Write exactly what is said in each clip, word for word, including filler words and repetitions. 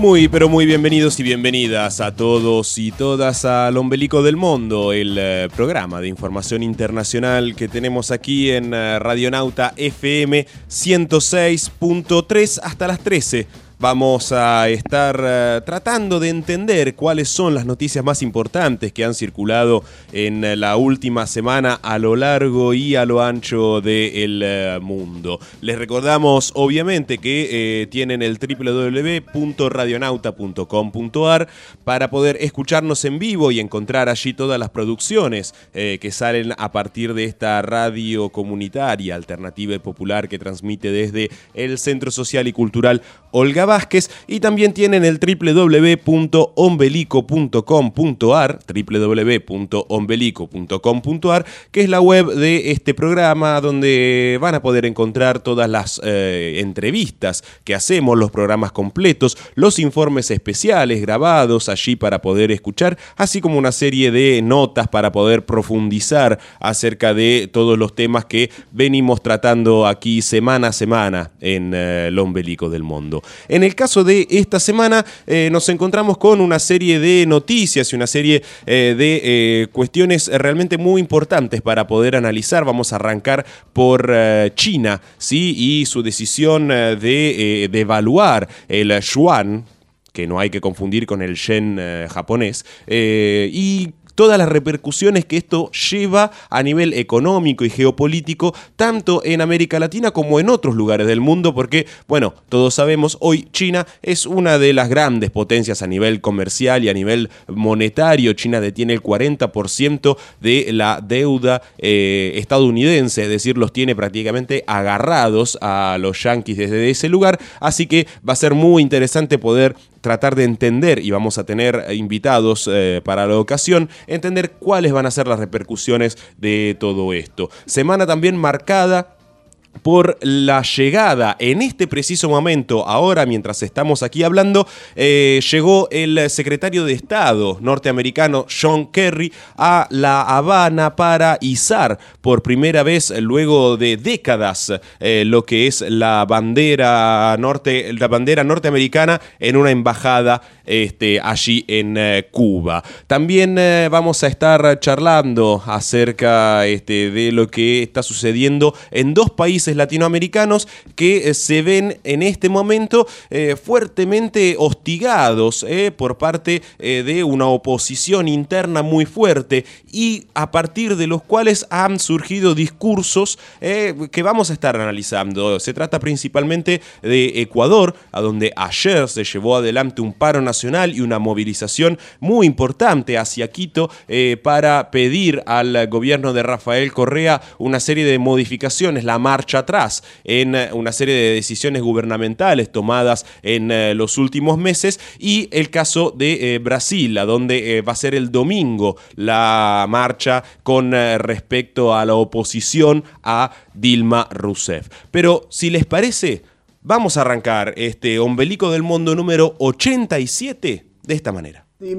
Muy, pero muy bienvenidos y bienvenidas a todos y todas al Ombelico del Mundo, el eh, programa de información internacional que tenemos aquí en eh, Radionauta F M ciento seis punto tres hasta las trece. Vamos a estar uh, tratando de entender cuáles son las noticias más importantes que han circulado en la última semana a lo largo y a lo ancho del uh, mundo. Les recordamos, obviamente, que eh, tienen el doble u doble u doble u punto radionauta punto com punto a r para poder escucharnos en vivo y encontrar allí todas las producciones eh, que salen a partir de esta radio comunitaria, alternativa y popular que transmite desde el Centro Social y Cultural Olga Vázquez, y también tienen el doble u doble u doble u punto ombelico punto com punto a r, doble u doble u doble u punto ombelico punto com punto a r, que es la web de este programa donde van a poder encontrar todas las eh, entrevistas que hacemos, los programas completos, los informes especiales grabados allí para poder escuchar, así como una serie de notas para poder profundizar acerca de todos los temas que venimos tratando aquí semana a semana en eh, el Ombelico del Mundo. En el caso de esta semana eh, nos encontramos con una serie de noticias y una serie eh, de eh, cuestiones realmente muy importantes para poder analizar. Vamos a arrancar por eh, China, ¿sí? Y su decisión eh, de eh, devaluar el yuan, que no hay que confundir con el yen eh, japonés, eh, y todas las repercusiones que esto lleva a nivel económico y geopolítico, tanto en América Latina como en otros lugares del mundo, porque, bueno, todos sabemos, hoy China es una de las grandes potencias a nivel comercial y a nivel monetario. China detiene el cuarenta por ciento de la deuda eh, estadounidense, es decir, los tiene prácticamente agarrados a los yanquis desde ese lugar, así que va a ser muy interesante poder tratar de entender, y vamos a tener invitados eh, para la ocasión, entender cuáles van a ser las repercusiones de todo esto. Semana también marcada por la llegada, en este preciso momento, ahora mientras estamos aquí hablando, eh, llegó el secretario de Estado norteamericano John Kerry a La Habana para izar por primera vez luego de décadas eh, lo que es la bandera norte, la bandera norteamericana en una embajada este, allí en eh, Cuba. También eh, vamos a estar charlando acerca este, de lo que está sucediendo en dos países latinoamericanos que eh, se ven en este momento eh, fuertemente hostigados eh, por parte eh, de una oposición interna muy fuerte, y a partir de los cuales han surgido discursos eh, que vamos a estar analizando. Se trata principalmente de Ecuador, a donde ayer se llevó adelante un paro nacional y una movilización muy importante hacia Quito eh, para pedir al gobierno de Rafael Correa una serie de modificaciones, la marcha atrás en una serie de decisiones gubernamentales tomadas en eh, los últimos meses, y el caso de eh, Brasil, a donde eh, va a ser el domingo la marcha con eh, respecto a la oposición a Dilma Rousseff. Pero si les parece, vamos a arrancar este Ombelico del Mundo número ochenta y siete de esta manera.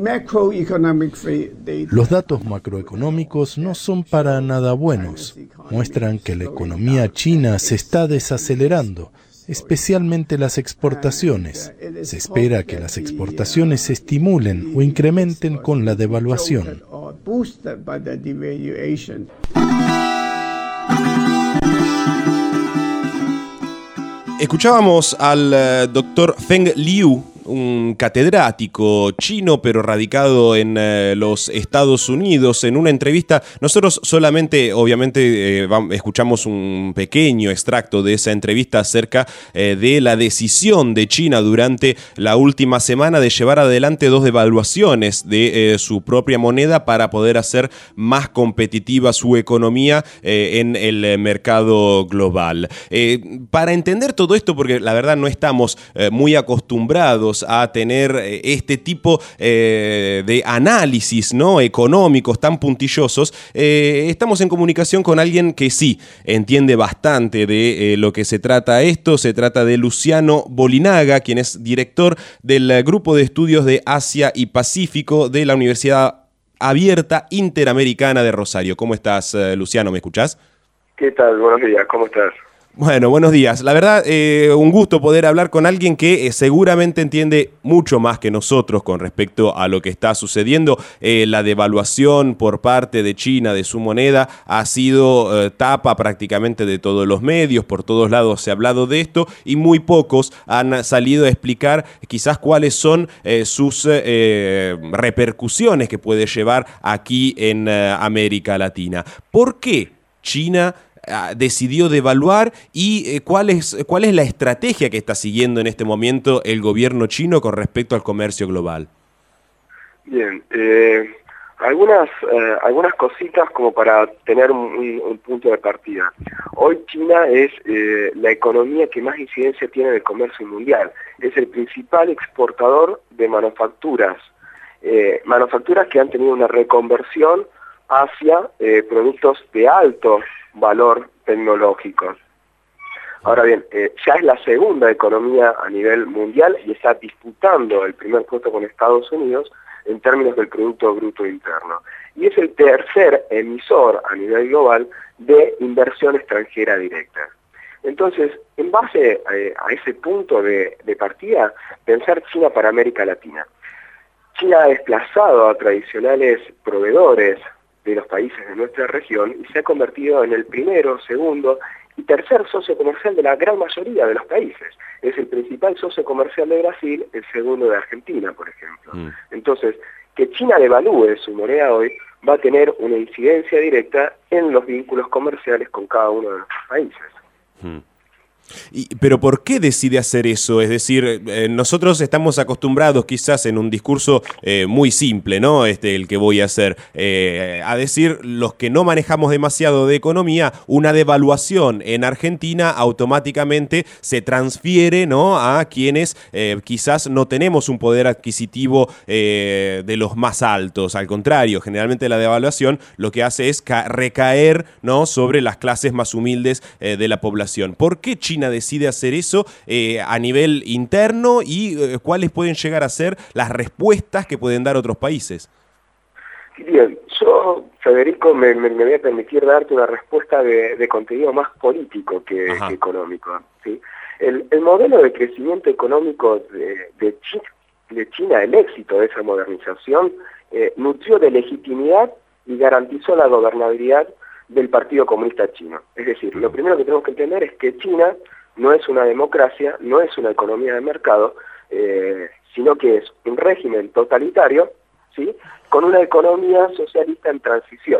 Los datos macroeconómicos no son para nada buenos. Muestran que la economía china se está desacelerando, especialmente las exportaciones. Se espera que las exportaciones se estimulen o incrementen con la devaluación. Escuchábamos al uh, doctor Feng Liu, un catedrático chino pero radicado en eh, los Estados Unidos, en una entrevista. Nosotros solamente, obviamente, eh, escuchamos un pequeño extracto de esa entrevista acerca eh, de la decisión de China durante la última semana de llevar adelante dos devaluaciones de eh, su propia moneda para poder hacer más competitiva su economía eh, en el mercado global. Eh, para entender todo esto, porque la verdad no estamos eh, muy acostumbrados a tener este tipo eh, de análisis, ¿no?, económicos tan puntillosos, eh, estamos en comunicación con alguien que sí entiende bastante de eh, lo que se trata esto. Se trata de Luciano Bolinaga, quien es director del Grupo de Estudios de Asia y Pacífico de la Universidad Abierta Interamericana de Rosario. ¿Cómo estás, Luciano? ¿Me escuchás? ¿Qué tal? Buenos días, ¿cómo estás? Bueno, buenos días. La verdad, eh, un gusto poder hablar con alguien que eh, seguramente entiende mucho más que nosotros con respecto a lo que está sucediendo. Eh, la devaluación por parte de China de su moneda ha sido eh, tapa prácticamente de todos los medios, por todos lados se ha hablado de esto y muy pocos han salido a explicar quizás cuáles son eh, sus eh, repercusiones que puede llevar aquí en eh, América Latina. ¿Por qué China decidió devaluar y eh, cuál es, cuál es la estrategia que está siguiendo en este momento el gobierno chino con respecto al comercio global? Bien, eh, algunas, eh, algunas cositas como para tener un, un punto de partida. Hoy China es eh, la economía que más incidencia tiene en el comercio mundial. Es el principal exportador de manufacturas, eh, manufacturas que han tenido una reconversión hacia eh, productos de alto valor tecnológico. Ahora bien, eh, ya es la segunda economía a nivel mundial y está disputando el primer puesto con Estados Unidos en términos del Producto Bruto Interno. Y es el tercer emisor a nivel global de inversión extranjera directa. Entonces, en base a, a ese punto de, de partida, pensar China para América Latina. China ha desplazado a tradicionales proveedores de los países de nuestra región y se ha convertido en el primero, segundo y tercer socio comercial de la gran mayoría de los países. Es el principal socio comercial de Brasil, el segundo de Argentina, por ejemplo. Mm. Entonces, que China devalúe su moneda hoy va a tener una incidencia directa en los vínculos comerciales con cada uno de nuestros países. Mm. Y, pero ¿por qué decide hacer eso? Es decir, eh, nosotros estamos acostumbrados quizás en un discurso eh, muy simple, ¿no? Este, el que voy a hacer, eh, a decir los que no manejamos demasiado de economía, una devaluación en Argentina automáticamente se transfiere, ¿no?, a quienes eh, quizás no tenemos un poder adquisitivo eh, de los más altos. Al contrario, generalmente la devaluación lo que hace es recaer, ¿no?, sobre las clases más humildes eh, de la población. ¿Por qué China China decide hacer eso eh, a nivel interno y eh, cuáles pueden llegar a ser las respuestas que pueden dar otros países? Bien, yo, Federico, me, me, me voy a permitir darte una respuesta de, de contenido más político que, que económico, ¿sí? El, el modelo de crecimiento económico de, de, China, de China, el éxito de esa modernización, eh, nutrió de legitimidad y garantizó la gobernabilidad del Partido Comunista Chino. Es decir, lo primero que tenemos que entender es que China no es una democracia, no es una economía de mercado, eh, sino que es un régimen totalitario, ¿sí?, con una economía socialista en transición.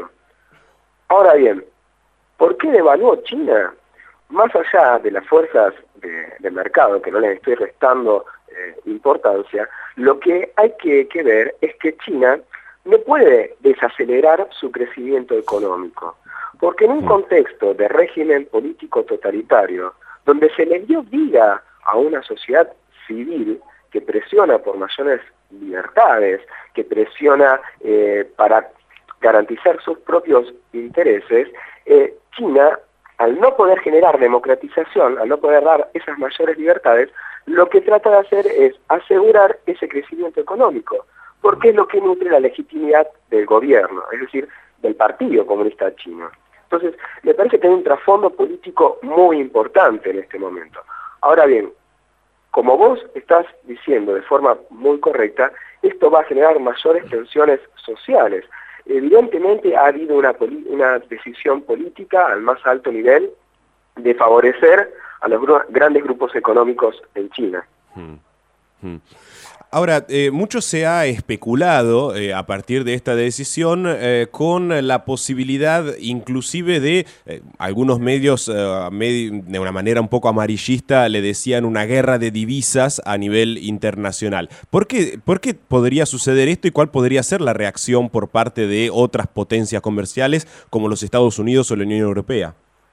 Ahora bien, ¿por qué devaluó China? Más allá de las fuerzas de, de mercado, que no les estoy restando eh, importancia, lo que hay que, que ver es que China no puede desacelerar su crecimiento económico. Porque en un contexto de régimen político totalitario, donde se le dio vida a una sociedad civil que presiona por mayores libertades, que presiona eh, para garantizar sus propios intereses, eh, China, al no poder generar democratización, al no poder dar esas mayores libertades, lo que trata de hacer es asegurar ese crecimiento económico, porque es lo que nutre la legitimidad del gobierno, es decir, del Partido Comunista Chino. Entonces, me parece que hay un trasfondo político muy importante en este momento. Ahora bien, como vos estás diciendo de forma muy correcta, esto va a generar mayores tensiones sociales. Evidentemente ha habido una, una decisión política al más alto nivel de favorecer a los gr grandes grupos económicos en China. Hmm. Hmm. Ahora, eh, mucho se ha especulado eh, a partir de esta decisión eh, con la posibilidad inclusive de eh, algunos medios, eh, med de una manera un poco amarillista, le decían una guerra de divisas a nivel internacional. ¿Por qué, por qué podría suceder esto y cuál podría ser la reacción por parte de otras potencias comerciales como los Estados Unidos o la Unión Europea?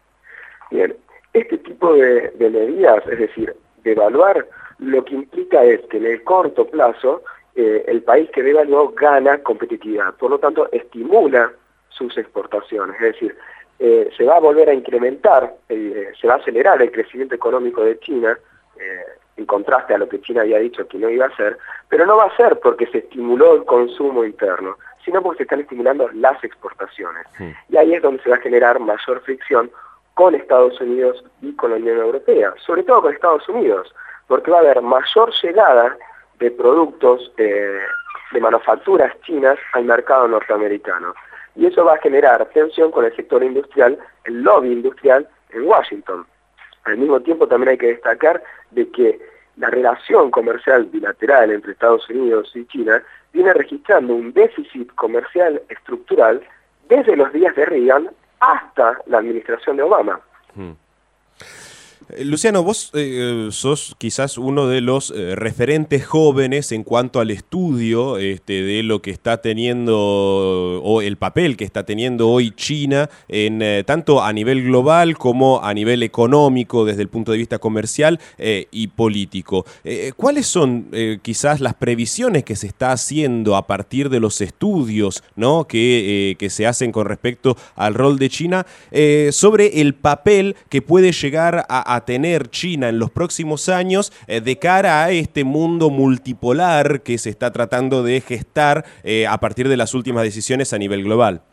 Bien, este tipo de, de medidas, es decir, devaluar, lo que implica es que en el corto plazo eh, el país que devaluó gana competitividad, por lo tanto estimula sus exportaciones, es decir, eh, se va a volver a incrementar, eh, se va a acelerar el crecimiento económico de China, eh, en contraste a lo que China había dicho que no iba a hacer, pero no va a ser porque se estimuló el consumo interno, sino porque se están estimulando las exportaciones. Sí. Y ahí es donde se va a generar mayor fricción con Estados Unidos y con la Unión Europea, sobre todo con Estados Unidos, porque va a haber mayor llegada de productos eh, de manufacturas chinas al mercado norteamericano. Y eso va a generar tensión con el sector industrial, el lobby industrial en Washington. Al mismo tiempo también hay que destacar de que la relación comercial bilateral entre Estados Unidos y China viene registrando un déficit comercial estructural desde los días de Reagan hasta la administración de Obama. Hmm. Luciano, vos eh, sos quizás uno de los eh, referentes jóvenes en cuanto al estudio este, de lo que está teniendo, o el papel que está teniendo hoy China, en eh, tanto a nivel global como a nivel económico, desde el punto de vista comercial eh, y político. Eh, ¿Cuáles son eh, quizás las previsiones que se está haciendo a partir de los estudios, ¿no? que, eh, que se hacen con respecto al rol de China eh, sobre el papel que puede llegar a a tener China en los próximos años eh, de cara a este mundo multipolar que se está tratando de gestar eh, a partir de las últimas decisiones a nivel global?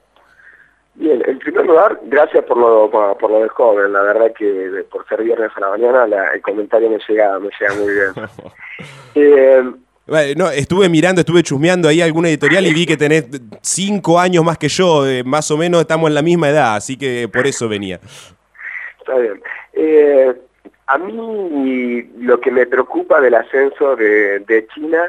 Bien, en primer lugar, gracias por lo, por, por lo de joven. La verdad que por ser viernes a la mañana la, el comentario me llega, me llega muy bien. eh, Bueno, no, estuve mirando, estuve chusmeando ahí alguna editorial y vi que tenés cinco años más que yo, eh, más o menos estamos en la misma edad, así que por eso venía. Está bien. Eh, a mí lo que me preocupa del ascenso de, de China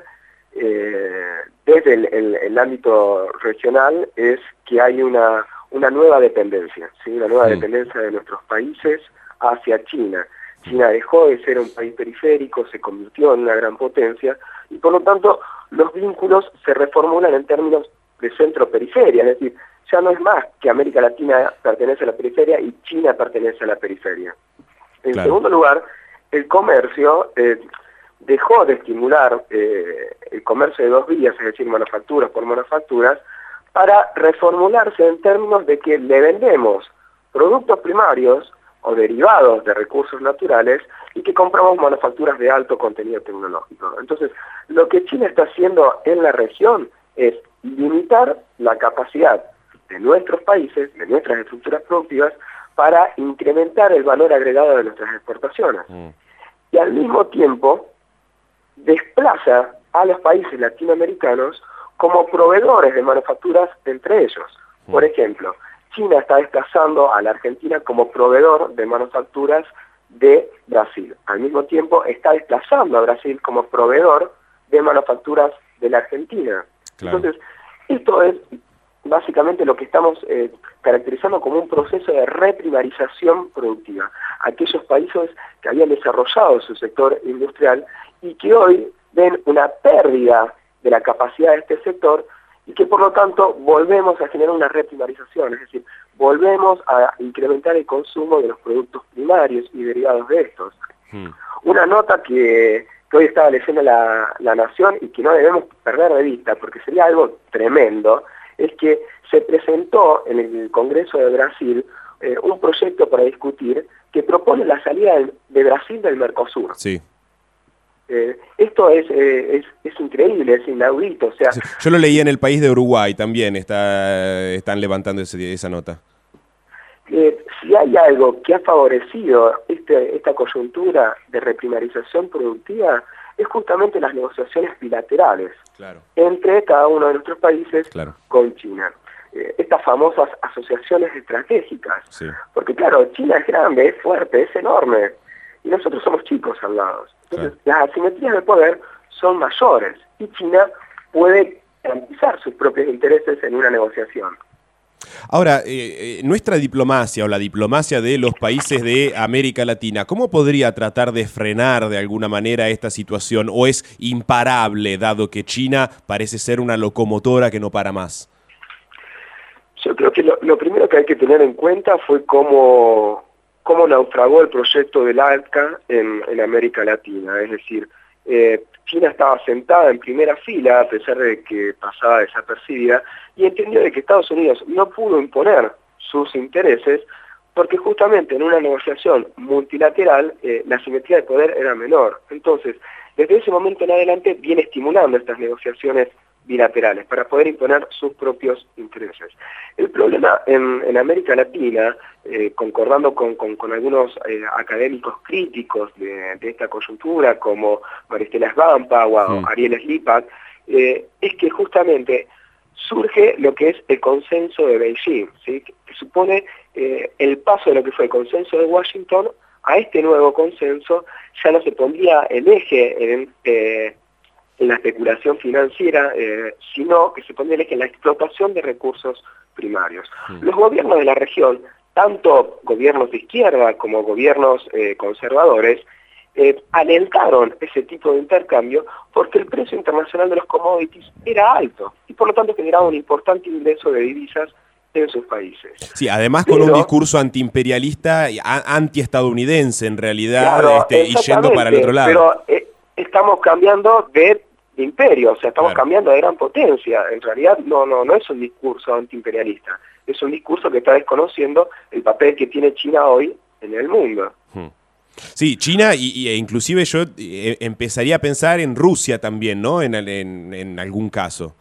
eh, desde el, el, el ámbito regional es que hay una, una nueva dependencia, ¿sí? Una nueva sí. dependencia de nuestros países hacia China. China dejó de ser un país periférico, se convirtió en una gran potencia y por lo tanto los vínculos se reformulan en términos de centro-periferia, es decir, ya no es más que América Latina pertenece a la periferia y China pertenece a la periferia. En claro. segundo lugar, el comercio eh, dejó de estimular eh, el comercio de dos vías, es decir, manufacturas por manufacturas, para reformularse en términos de que le vendemos productos primarios o derivados de recursos naturales y que compramos manufacturas de alto contenido tecnológico. Entonces, lo que China está haciendo en la región es limitar la capacidad de nuestros países, de nuestras estructuras productivas, para incrementar el valor agregado de nuestras exportaciones. Mm. Y al mismo tiempo desplaza a los países latinoamericanos como proveedores de manufacturas entre ellos. Mm. Por ejemplo, China está desplazando a la Argentina como proveedor de manufacturas de Brasil. Al mismo tiempo está desplazando a Brasil como proveedor de manufacturas de la Argentina. Claro. Entonces, esto es básicamente lo que estamos eh, caracterizando como un proceso de reprimarización productiva. Aquellos países que habían desarrollado su sector industrial y que hoy ven una pérdida de la capacidad de este sector y que por lo tanto volvemos a generar una reprimarización, es decir, volvemos a incrementar el consumo de los productos primarios y derivados de estos. Hmm. Una nota que, que hoy estaba leyendo la, la Nación y que no debemos perder de vista porque sería algo tremendo, es que se presentó en el Congreso de Brasil eh, un proyecto para discutir que propone la salida del, de Brasil del Mercosur. Sí. Eh, esto es, eh, es es increíble, es inaudito. O sea, sí. Yo lo leí en El País de Uruguay también, está, están levantando ese, esa nota. Eh, si hay algo que ha favorecido este, esta coyuntura de reprimarización productiva, es justamente las negociaciones bilaterales claro. entre cada uno de nuestros países claro. con China. Eh, estas famosas asociaciones estratégicas. Sí. Porque claro, China es grande, es fuerte, es enorme. Y nosotros somos chicos al lado. Entonces, claro. las asimetrías de poder son mayores. Y China puede garantizar sus propios intereses en una negociación. Ahora, eh, eh, nuestra diplomacia o la diplomacia de los países de América Latina, ¿cómo podría tratar de frenar de alguna manera esta situación? ¿O es imparable, dado que China parece ser una locomotora que no para más? Yo creo que lo, lo primero que hay que tener en cuenta fue cómo, cómo naufragó el proyecto del ALCA en, en América Latina. Es decir, eh, China estaba sentada en primera fila, a pesar de que pasaba desapercibida, y entendió de que Estados Unidos no pudo imponer sus intereses, porque justamente en una negociación multilateral eh, la simetría de poder era menor. Entonces, desde ese momento en adelante viene estimulando estas negociaciones bilaterales para poder imponer sus propios intereses. El problema en, en América Latina, eh, concordando con, con, con algunos eh, académicos críticos de, de esta coyuntura, como Maristela Svampa o sí. Ariel Slipak, eh, es que justamente surge lo que es el consenso de Beijing, ¿sí? que, que supone eh, el paso de lo que fue el consenso de Washington a este nuevo consenso. Ya no se pondría el eje en, eh, en la especulación financiera, eh, sino que se pondría el eje en la explotación de recursos primarios. Sí. Los gobiernos de la región, tanto gobiernos de izquierda como gobiernos eh, conservadores, eh, alentaron ese tipo de intercambio porque el precio internacional de los commodities era alto y por lo tanto generaba un importante ingreso de divisas en sus países. Sí, además con Pero, un discurso antiimperialista, antiestadounidense en realidad, claro, este, y yendo para el otro lado. Pero eh, estamos cambiando de imperio, o sea, estamos claro. cambiando de gran potencia. En realidad no, no, no es un discurso antiimperialista, es un discurso que está desconociendo el papel que tiene China hoy en el mundo. Hmm. Sí, China y, y inclusive yo eh, empezaría a pensar en Rusia también, ¿no? En, en, en algún caso.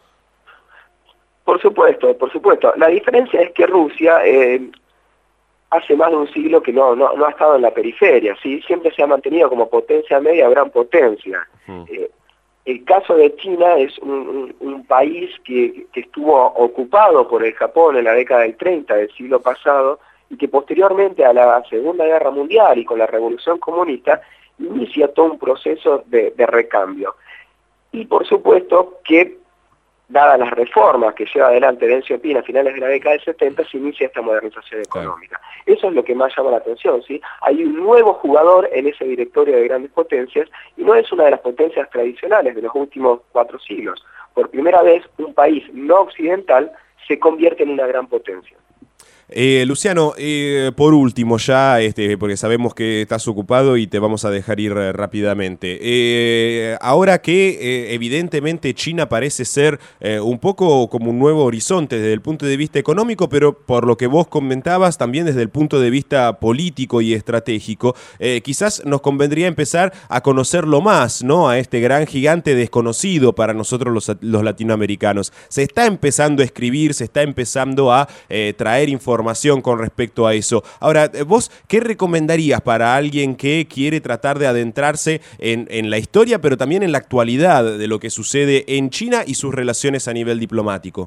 Por supuesto, por supuesto. La diferencia es que Rusia eh, hace más de un siglo que no, no, no ha estado en la periferia, ¿sí? Siempre se ha mantenido como potencia media o gran potencia. Hmm. Eh, el caso de China es un, un, un país que, que estuvo ocupado por el Japón en la década del treinta del siglo pasado, y que posteriormente a la Segunda Guerra Mundial y con la Revolución Comunista inicia todo un proceso de, de recambio. Y por supuesto que, dadas las reformas que lleva adelante Deng Xiaoping a finales de la década del setenta, se inicia esta modernización económica. Eso es lo que más llama la atención, ¿sí? Hay un nuevo jugador en ese directorio de grandes potencias y no es una de las potencias tradicionales de los últimos cuatro siglos. Por primera vez, un país no occidental se convierte en una gran potencia. Eh, Luciano, eh, por último ya, este, porque sabemos que estás ocupado y te vamos a dejar ir eh, rápidamente. Eh, ahora que eh, evidentemente China parece ser eh, un poco como un nuevo horizonte desde el punto de vista económico, pero por lo que vos comentabas también desde el punto de vista político y estratégico, eh, quizás nos convendría empezar a conocerlo más, ¿no? A este gran gigante desconocido para nosotros los, los latinoamericanos. Se está empezando a escribir, se está empezando a eh, traer información con respecto a eso. Ahora, vos, ¿qué recomendarías para alguien que quiere tratar de adentrarse en, en la historia, pero también en la actualidad de lo que sucede en China y sus relaciones a nivel diplomático?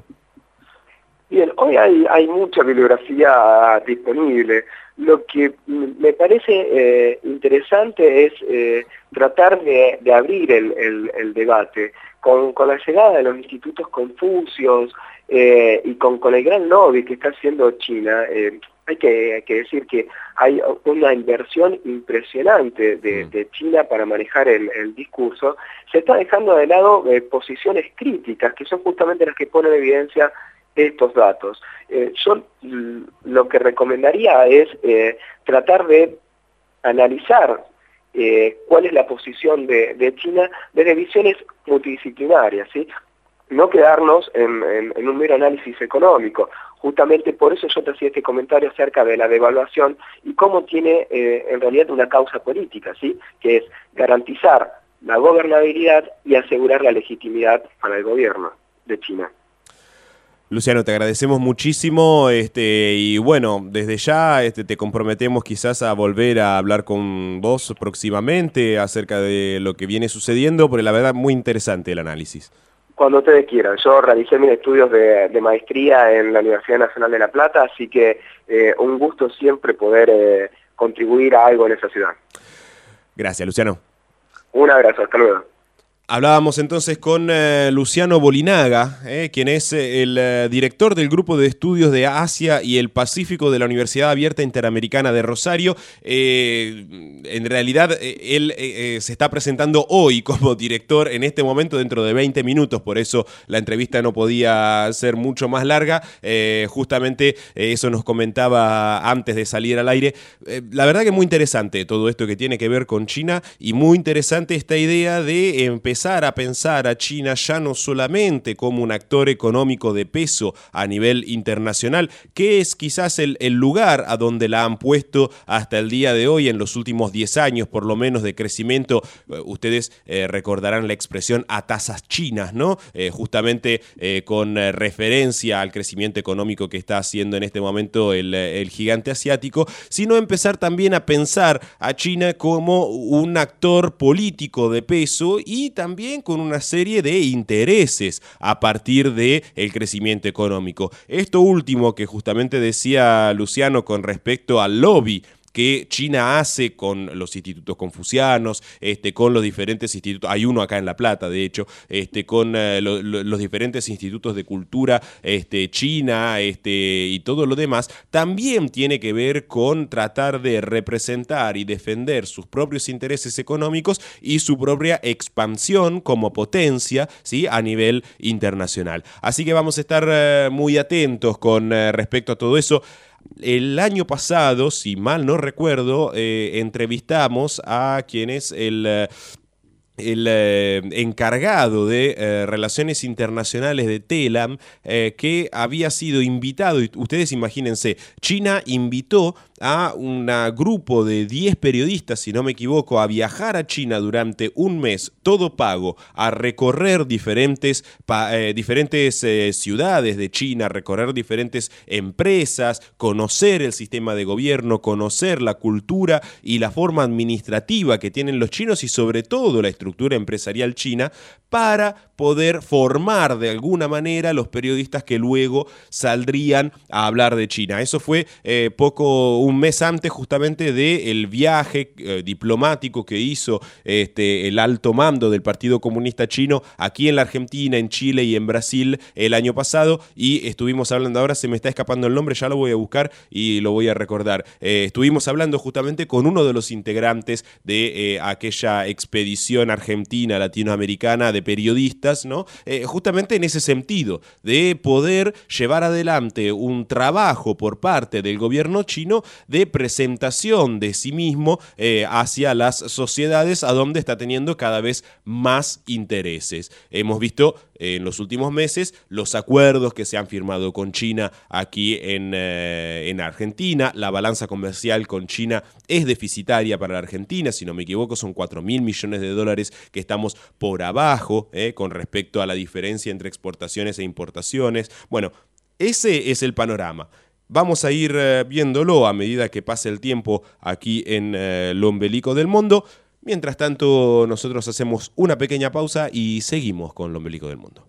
Bien, hoy hay, hay mucha bibliografía disponible. Lo que me parece eh, interesante es eh, tratar de, de abrir el, el, el debate. Con, con la llegada de los institutos Confucios eh, y con, con el gran lobby que está haciendo China, eh, hay, que, hay que decir que hay una inversión impresionante de, de China para manejar el, el discurso. Se está dejando de lado eh, posiciones críticas, que son justamente las que ponen en evidencia estos datos. Eh, yo lo que recomendaría es eh, tratar de analizar eh, cuál es la posición de, de China desde visiones multidisciplinarias, ¿sí? No quedarnos en, en, en un mero análisis económico. Justamente por eso yo te hacía este comentario acerca de la devaluación y cómo tiene eh, en realidad una causa política, ¿sí? Que es garantizar la gobernabilidad y asegurar la legitimidad para el gobierno de China. Luciano, te agradecemos muchísimo este, y bueno, desde ya este, te comprometemos quizás a volver a hablar con vos próximamente acerca de lo que viene sucediendo, porque la verdad muy interesante el análisis. Cuando ustedes quieran. Yo realicé mis estudios de, de maestría en la Universidad Nacional de La Plata, así que eh, un gusto siempre poder eh, contribuir a algo en esa ciudad. Gracias, Luciano. Un abrazo, hasta luego. Hablábamos entonces con eh, Luciano Bolinaga, eh, quien es eh, el eh, director del Grupo de Estudios de Asia y el Pacífico de la Universidad Abierta Interamericana de Rosario. Eh, en realidad, eh, él eh, se está presentando hoy como director en este momento dentro de veinte minutos, por eso la entrevista no podía ser mucho más larga. Eh, justamente eh, eso nos comentaba antes de salir al aire. Eh, la verdad que es muy interesante todo esto que tiene que ver con China y muy interesante esta idea de empezar empezar a pensar a China ya no solamente como un actor económico de peso a nivel internacional, que es quizás el, el lugar a donde la han puesto hasta el día de hoy en los últimos diez años por lo menos de crecimiento. Ustedes eh, recordarán la expresión a tasas chinas, ¿no? Eh, justamente eh, con eh, referencia al crecimiento económico que está haciendo en este momento el, el gigante asiático, sino empezar también a pensar a China como un actor político de peso y también con una serie de intereses a partir del crecimiento económico. Esto último que justamente decía Luciano con respecto al lobby que China hace con los institutos confucianos, este, con los diferentes institutos, hay uno acá en La Plata, de hecho, este, con eh, lo, lo, los diferentes institutos de cultura este, china este, y todo lo demás, también tiene que ver con tratar de representar y defender sus propios intereses económicos y su propia expansión como potencia, ¿sí?, a nivel internacional. Así que vamos a estar eh, muy atentos con eh, respecto a todo eso. El año pasado, si mal no recuerdo, eh, entrevistamos a quien es el... Eh, el eh, encargado de eh, Relaciones Internacionales de TELAM, eh, que había sido invitado, y ustedes imagínense, China invitó a un grupo de diez periodistas, si no me equivoco, a viajar a China durante un mes, todo pago, a recorrer diferentes, pa, eh, diferentes eh, ciudades de China, recorrer diferentes empresas, conocer el sistema de gobierno, conocer la cultura y la forma administrativa que tienen los chinos y sobre todo la estructura empresarial china, para poder formar de alguna manera los periodistas que luego saldrían a hablar de China. Eso fue eh, poco, un mes antes justamente del viaje eh, diplomático que hizo este, el alto mando del Partido Comunista Chino aquí en la Argentina, en Chile y en Brasil el año pasado, y estuvimos hablando, ahora se me está escapando el nombre, ya lo voy a buscar y lo voy a recordar. Eh, estuvimos hablando justamente con uno de los integrantes de eh, aquella expedición argentina latinoamericana de periodistas, ¿no? Eh, justamente en ese sentido, de poder llevar adelante un trabajo por parte del gobierno chino de presentación de sí mismo eh, hacia las sociedades a donde está teniendo cada vez más intereses. Hemos visto en los últimos meses los acuerdos que se han firmado con China aquí en, eh, en Argentina. La balanza comercial con China es deficitaria para la Argentina, si no me equivoco son cuatro mil millones de dólares que estamos por abajo eh, con respecto a la diferencia entre exportaciones e importaciones. Bueno, ese es el panorama. Vamos a ir eh, viéndolo a medida que pase el tiempo aquí en eh, Lo Ombelico del Mundo. Mientras tanto, nosotros hacemos una pequeña pausa y seguimos con Lo Ombelico del Mundo.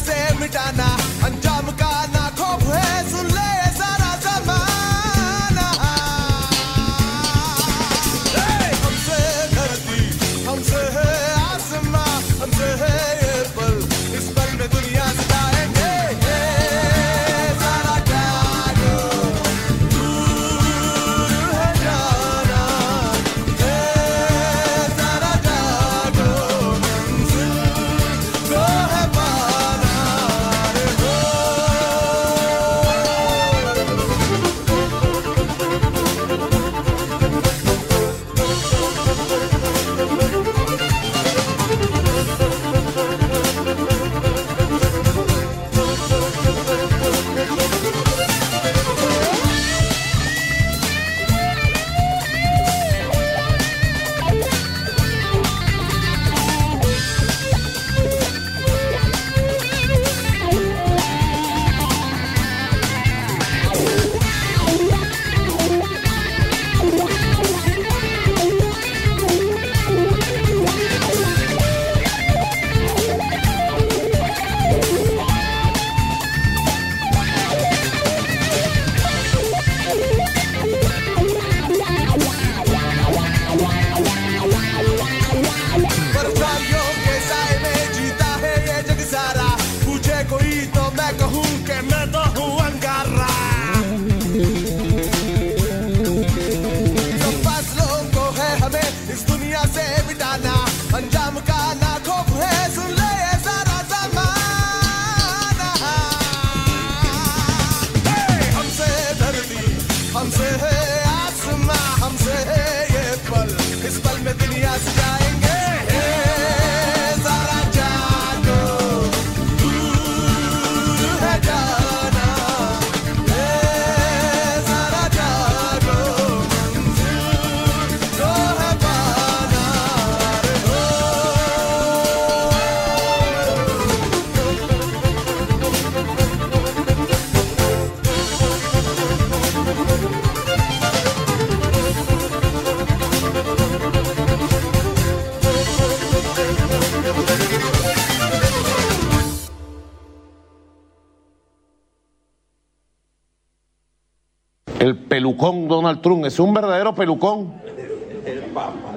El pelucón Donald Trump, es un verdadero pelucón. El papa.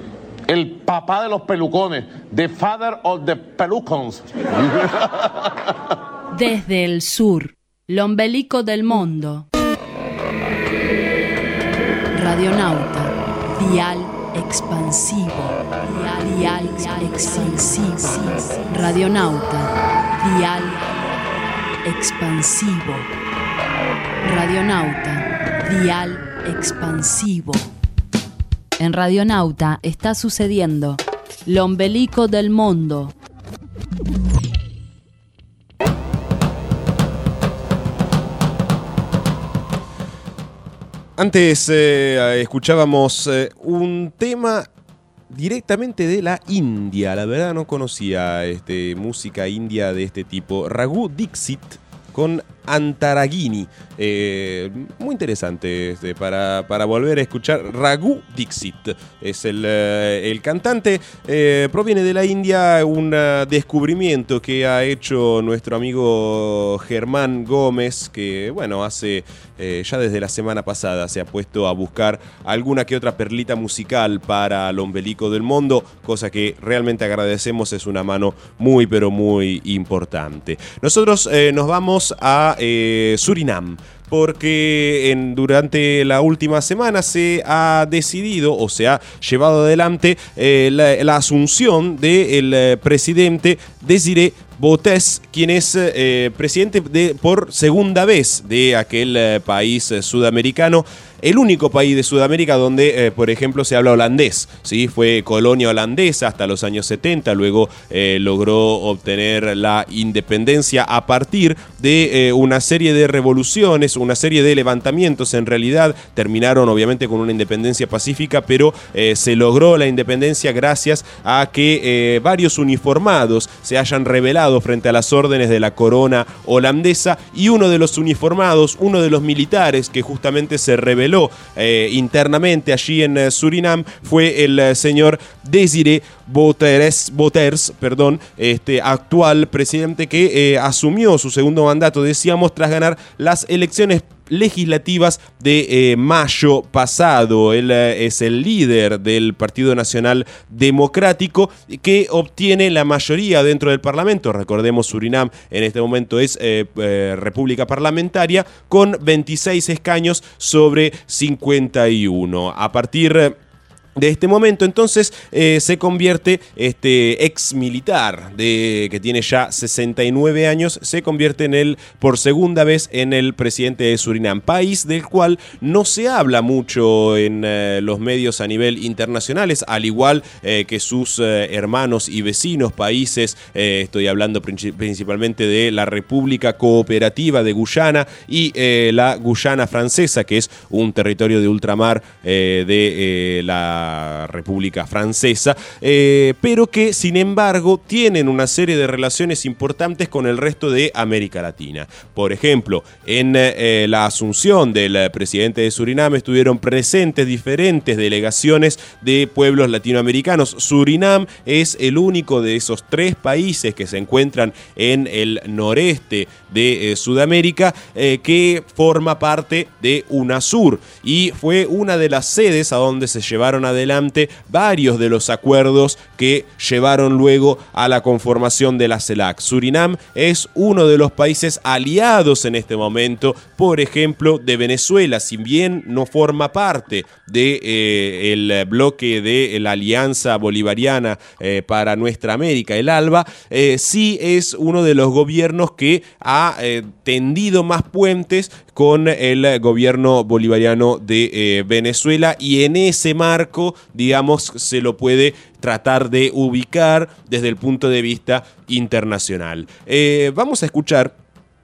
El papá de los pelucones. The father of the pelucons. Desde el sur, l'ombelico del mondo. Radionauta, dial expansivo. Dial, dial expansivo. Radionauta, dial expansivo. Radionauta, dial expansivo. En Radionauta está sucediendo l'ombelico del mundo. Antes eh, escuchábamos eh, un tema directamente de la India. La verdad no conocía este, música india de este tipo. Raghu Dixit con Antaragini. Eh, muy interesante este, para, para volver a escuchar. Raghu Dixit es el, eh, el cantante. Eh, proviene de la India, un uh, descubrimiento que ha hecho nuestro amigo Germán Gómez, que bueno, hace eh, ya desde la semana pasada se ha puesto a buscar alguna que otra perlita musical para el ombelico del mundo, cosa que realmente agradecemos, es una mano muy pero muy importante. Nosotros eh, nos vamos a eh, Surinam, porque en, durante la última semana se ha decidido o se ha llevado adelante eh, la, la asunción del eh, presidente Desiré Botez, quien es eh, presidente de, por segunda vez de aquel eh, país eh, sudamericano. El único país de Sudamérica donde, eh, por ejemplo, se habla holandés, ¿sí? Fue colonia holandesa hasta los años setenta, luego eh, logró obtener la independencia a partir de eh, una serie de revoluciones, una serie de levantamientos. En realidad terminaron obviamente con una independencia pacífica, pero eh, se logró la independencia gracias a que eh, varios uniformados se hayan rebelado frente a las órdenes de la corona holandesa, y uno de los uniformados, uno de los militares que justamente se rebeló rebeló eh, internamente allí en eh, Surinam fue el eh, señor Desiré Boters, Boters perdón, este, actual presidente que eh, asumió su segundo mandato, decíamos, tras ganar las elecciones legislativas de eh, mayo pasado. Él eh, es el líder del Partido Nacional Democrático que obtiene la mayoría dentro del Parlamento. Recordemos, Surinam en este momento es eh, eh, república parlamentaria con veintiséis escaños sobre cincuenta y uno. A partir de este momento, entonces, eh, se convierte este ex militar de, que tiene ya sesenta y nueve años, se convierte en el, por segunda vez en el presidente de Surinam, país del cual no se habla mucho en eh, los medios a nivel internacionales, al igual eh, que sus eh, hermanos y vecinos países. Eh, estoy hablando principalmente de la República Cooperativa de Guyana y eh, la Guyana Francesa, que es un territorio de ultramar eh, de eh, la República Francesa, eh, pero que sin embargo tienen una serie de relaciones importantes con el resto de América Latina. Por ejemplo, en eh, la asunción del presidente de Surinam estuvieron presentes diferentes delegaciones de pueblos latinoamericanos. Surinam es el único de esos tres países que se encuentran en el noreste de eh, Sudamérica eh, que forma parte de UNASUR, y fue una de las sedes a donde se llevaron a adelante varios de los acuerdos que llevaron luego a la conformación de la CELAC. Surinam es uno de los países aliados en este momento, por ejemplo, de Venezuela. Si bien no forma parte del de, eh, bloque de la Alianza Bolivariana eh, para Nuestra América, el ALBA, eh, sí es uno de los gobiernos que ha eh, tendido más puentes con el gobierno bolivariano de eh, Venezuela, y en ese marco, digamos, se lo puede tratar de ubicar desde el punto de vista internacional. Eh, vamos a escuchar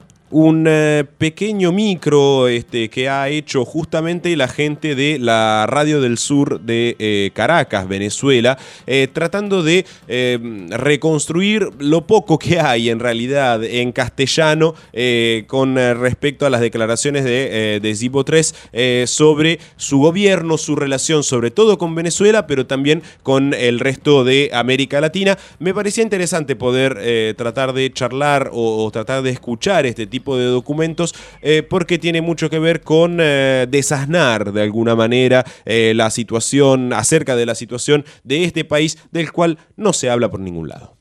un eh, pequeño micro este, que ha hecho justamente la gente de la Radio del Sur de eh, Caracas, Venezuela, eh, tratando de eh, reconstruir lo poco que hay en realidad en castellano eh, con eh, respecto a las declaraciones de, eh, de Zibo tres eh, sobre su gobierno, su relación sobre todo con Venezuela, pero también con el resto de América Latina. Me parecía interesante poder eh, tratar de charlar o, o tratar de escuchar este tipo de documentos eh, porque tiene mucho que ver con eh, desasnar de alguna manera eh, la situación, acerca de la situación de este país del cual no se habla por ningún lado.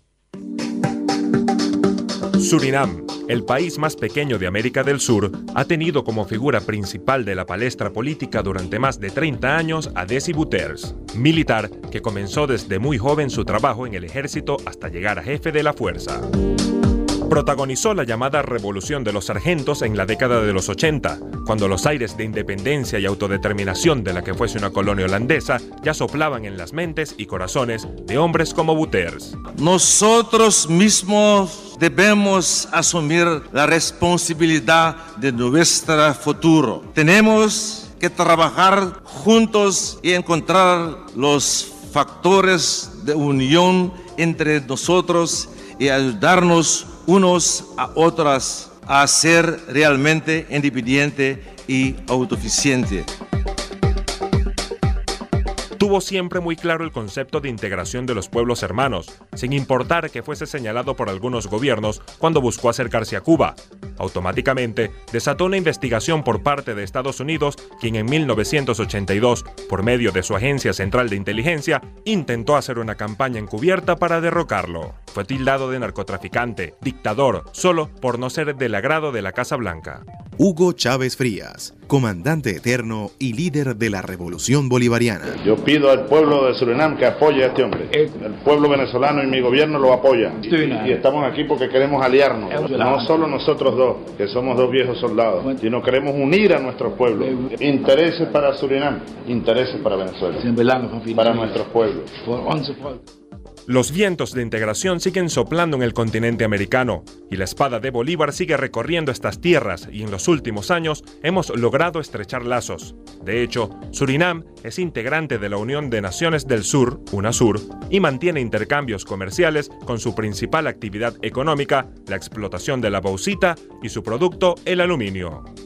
Surinam, el país más pequeño de América del Sur, ha tenido como figura principal de la palestra política durante más de treinta años a Desi Buters, militar que comenzó desde muy joven su trabajo en el ejército hasta llegar a jefe de la fuerza. Protagonizó la llamada Revolución de los Sargentos en la década de los ochenta, cuando los aires de independencia y autodeterminación de la que fuese una colonia holandesa ya soplaban en las mentes y corazones de hombres como Buters. Nosotros mismos debemos asumir la responsabilidad de nuestro futuro. Tenemos que trabajar juntos y encontrar los factores de unión entre nosotros y ayudarnos unos a otros a ser realmente independiente y autosuficiente. Tuvo siempre muy claro el concepto de integración de los pueblos hermanos, sin importar que fuese señalado por algunos gobiernos cuando buscó acercarse a Cuba. Automáticamente desató una investigación por parte de Estados Unidos, quien en mil novecientos ochenta y dos, por medio de su Agencia Central de Inteligencia, intentó hacer una campaña encubierta para derrocarlo. Fue tildado de narcotraficante, dictador, solo por no ser del agrado de la Casa Blanca. Hugo Chávez Frías, comandante eterno y líder de la Revolución Bolivariana. Yo pido al pueblo de Surinam que apoye a este hombre. El pueblo venezolano y mi gobierno lo apoyan. Y, y estamos aquí porque queremos aliarnos. No solo nosotros dos, que somos dos viejos soldados, sino queremos unir a nuestro pueblo. Intereses para Surinam, intereses para Venezuela, para nuestros pueblos. Los vientos de integración siguen soplando en el continente americano y la espada de Bolívar sigue recorriendo estas tierras, y en los últimos años hemos logrado estrechar lazos. De hecho, Surinam es integrante de la Unión de Naciones del Sur, UNASUR, y mantiene intercambios comerciales con su principal actividad económica, la explotación de la bauxita, y su producto, el aluminio.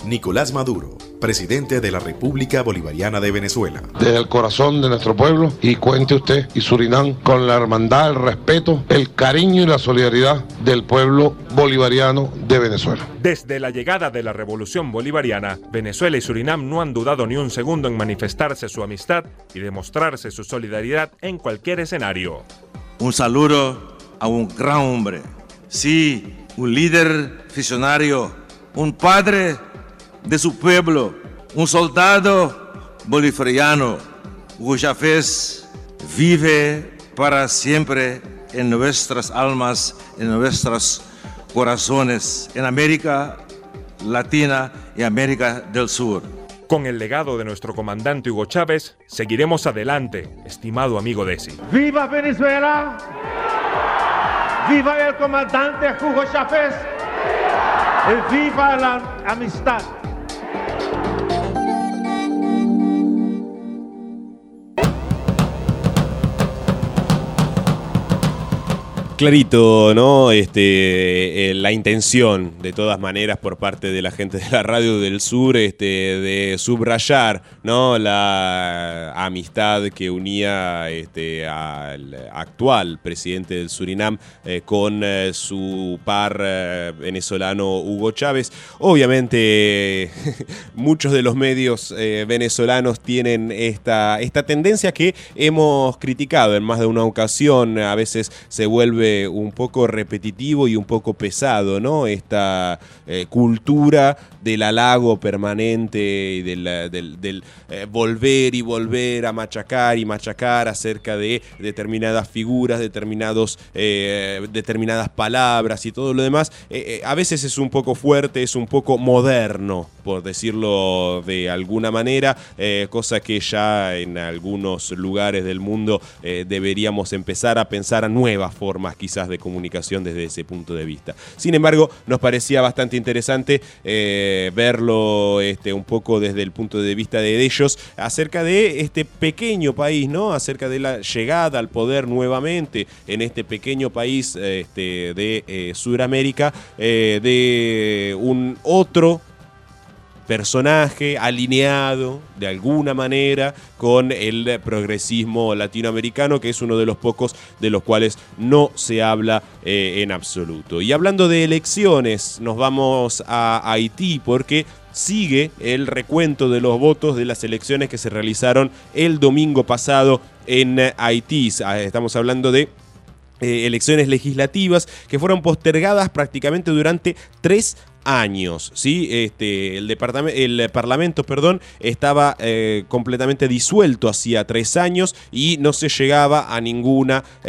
Nicolás Maduro, presidente de la República Bolivariana de Venezuela. Desde el corazón de nuestro pueblo, y cuente usted y Surinam con la hermandad, el respeto, el cariño y la solidaridad del pueblo bolivariano de Venezuela. Desde la llegada de la Revolución Bolivariana, Venezuela y Surinam no han dudado ni un segundo en manifestarse su amistad y demostrarse su solidaridad en cualquier escenario. Un saludo a un gran hombre, sí, un líder visionario, un padre de su pueblo, un soldado bolivariano. Hugo Chávez vive para siempre en nuestras almas, en nuestros corazones, en América Latina y América del Sur. Con el legado de nuestro comandante Hugo Chávez, seguiremos adelante, estimado amigo Desi. ¡Viva Venezuela! ¡Viva el comandante Hugo Chávez! ¡Y viva la amistad! Clarito, ¿no? Este, eh, la intención, de todas maneras, por parte de la gente de la Radio del Sur, este, de subrayar, ¿no?, la amistad que unía este, al actual presidente del Surinam eh, con eh, su par eh, venezolano Hugo Chávez. Obviamente, muchos de los medios eh, venezolanos tienen esta, esta tendencia que hemos criticado en más de una ocasión. A veces se vuelve un poco repetitivo y un poco pesado, ¿no? Esta eh, cultura del halago permanente y del, del, del eh, volver y volver a machacar y machacar acerca de determinadas figuras, determinados, eh, determinadas palabras y todo lo demás. Eh, eh, a veces es un poco fuerte, es un poco moderno, por decirlo de alguna manera, eh, cosa que ya en algunos lugares del mundo eh, deberíamos empezar a pensar a nuevas formas quizás de comunicación desde ese punto de vista. Sin embargo, nos parecía bastante interesante eh, verlo este, un poco desde el punto de vista de ellos acerca de este pequeño país, ¿no? Acerca de la llegada al poder nuevamente en este pequeño país este, de eh, Sudamérica, eh, de un otro personaje alineado de alguna manera con el progresismo latinoamericano, que es uno de los pocos de los cuales no se habla eh, en absoluto. Y hablando de elecciones, nos vamos a Haití porque sigue el recuento de los votos de las elecciones que se realizaron el domingo pasado en Haití. Estamos hablando de eh, elecciones legislativas que fueron postergadas prácticamente durante tres años, ¿sí? Este, el, departamento, el Parlamento, perdón, estaba eh, completamente disuelto hacía tres años y no se llegaba a ningún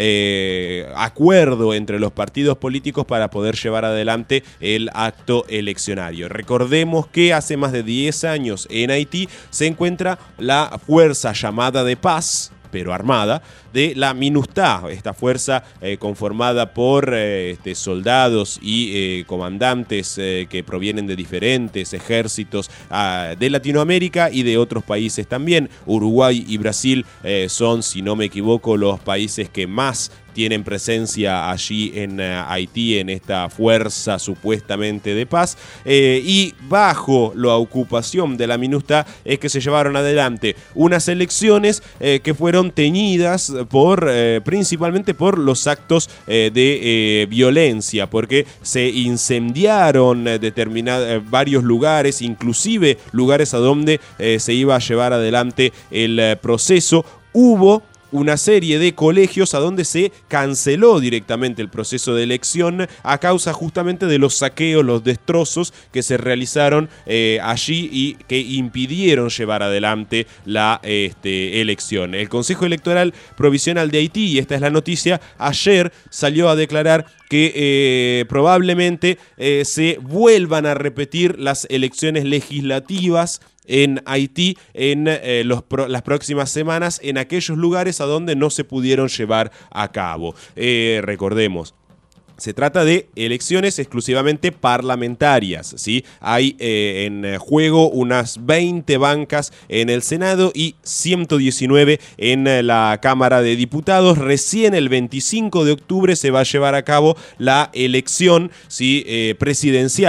eh, acuerdo entre los partidos políticos para poder llevar adelante el acto eleccionario. Recordemos que hace más de diez años en Haití se encuentra la fuerza llamada de paz, pero armada, de la MINUSTAH, esta fuerza eh, conformada por eh, este, soldados y eh, comandantes eh, que provienen de diferentes ejércitos uh, de Latinoamérica y de otros países también. Uruguay y Brasil eh, son, si no me equivoco, los países que más tienen presencia allí en uh, Haití, en esta fuerza supuestamente de paz, eh, y bajo la ocupación de la MINUSTAH es que se llevaron adelante unas elecciones eh, que fueron teñidas por eh, principalmente por los actos eh, de eh, violencia, porque se incendiaron eh, determinados eh, varios lugares, inclusive lugares a donde eh, se iba a llevar adelante el eh, proceso. Hubo una serie de colegios a donde se canceló directamente el proceso de elección a causa justamente de los saqueos, los destrozos que se realizaron eh, allí y que impidieron llevar adelante la este, elección. El Consejo Electoral Provisional de Haití, y esta es la noticia, ayer salió a declarar que eh, probablemente eh, se vuelvan a repetir las elecciones legislativas en Haití en eh, los pro, las próximas semanas en aquellos lugares a donde no se pudieron llevar a cabo. Eh, recordemos, se trata de elecciones exclusivamente parlamentarias, ¿sí? Hay eh, en juego unas veinte bancas en el Senado y ciento diecinueve en la Cámara de Diputados. Recién el veinticinco de octubre se va a llevar a cabo la elección, ¿sí? eh, presidencial.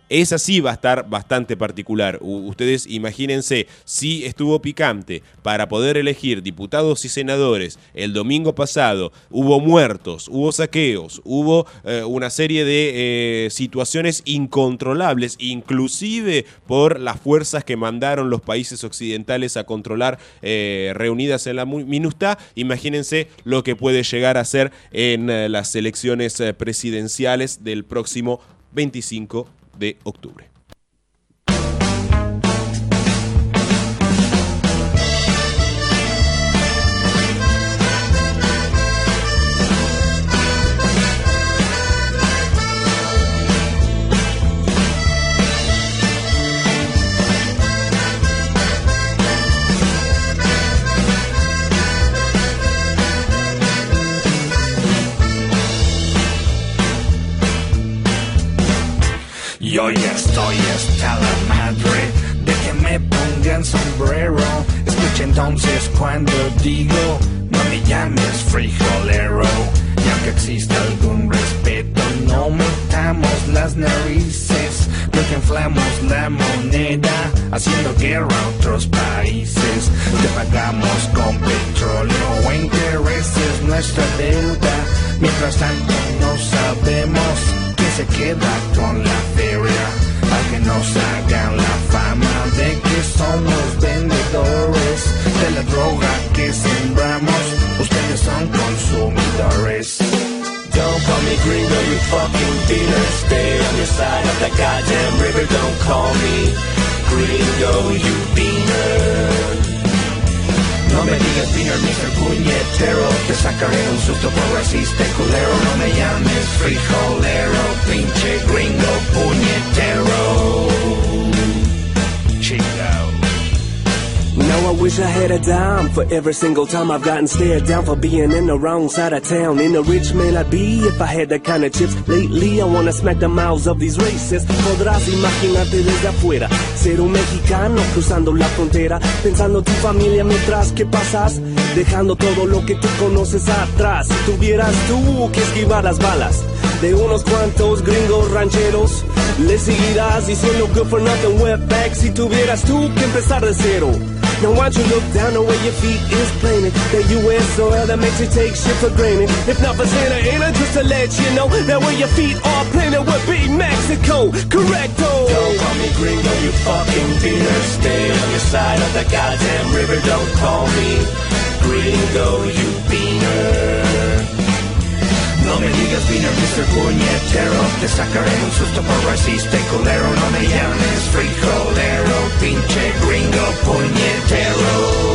esa sí va a estar bastante particular. U- ustedes imagínense, si estuvo picante para poder elegir diputados y senadores el domingo pasado, hubo muertos, hubo saqueos, hubo eh, una serie de eh, situaciones incontrolables, inclusive por las fuerzas que mandaron los países occidentales a controlar eh, reunidas en la MINUSTAH. Imagínense lo que puede llegar a ser en eh, las elecciones eh, presidenciales del próximo veinticinco de octubre. Yo ya estoy hasta la madre de que me pongan sombrero. Escucha entonces cuando digo, no me llames frijolero. Y aunque exista algún respeto, no metamos las narices, porque inflamos la moneda, haciendo guerra a otros países. Te pagamos con petróleo o intereses nuestra deuda. Mientras tanto no sabemos quién se queda con la feria. A que nos hagan la fama de que somos vendedores de la droga que sembramos. Ustedes son consumidores. Don't call me gringo, you fucking dealer. Stay on your side of the goddamn river. Don't call me gringo, you beaner. No me digas beaner, mister Puñetero. Te sacaré un susto por racista y culero. No me llames frijolero, pinche gringo puñetero. Chico. Now I wish I had a dime for every single time I've gotten stared down for being in the wrong side of town. In a rich man I'd be if I had that kind of chips. Lately I wanna smack the mouths of these racists. Podrás imaginarte desde afuera ser un mexicano cruzando la frontera, pensando en tu familia mientras que pasas, dejando todo lo que tú conoces atrás. Si tuvieras tú que esquivar las balas de unos cuantos gringos rancheros, le seguirás diciendo good for nothing wetback. Si tuvieras tú que empezar de cero, now why don't you look down the way your feet is planted? That U S soil that makes you take shit for granted. If not for Santa Ana, just to let you know that where your feet are planted would be Mexico. Correcto. Don't call me gringo, you fucking beaner. Stay on your side of the goddamn river. Don't call me gringo, you beaner. No me digas beaner, mister Puñetero. Te sacaré un susto por racista y culero. No me llames frijolero, pinche gringo puñetero.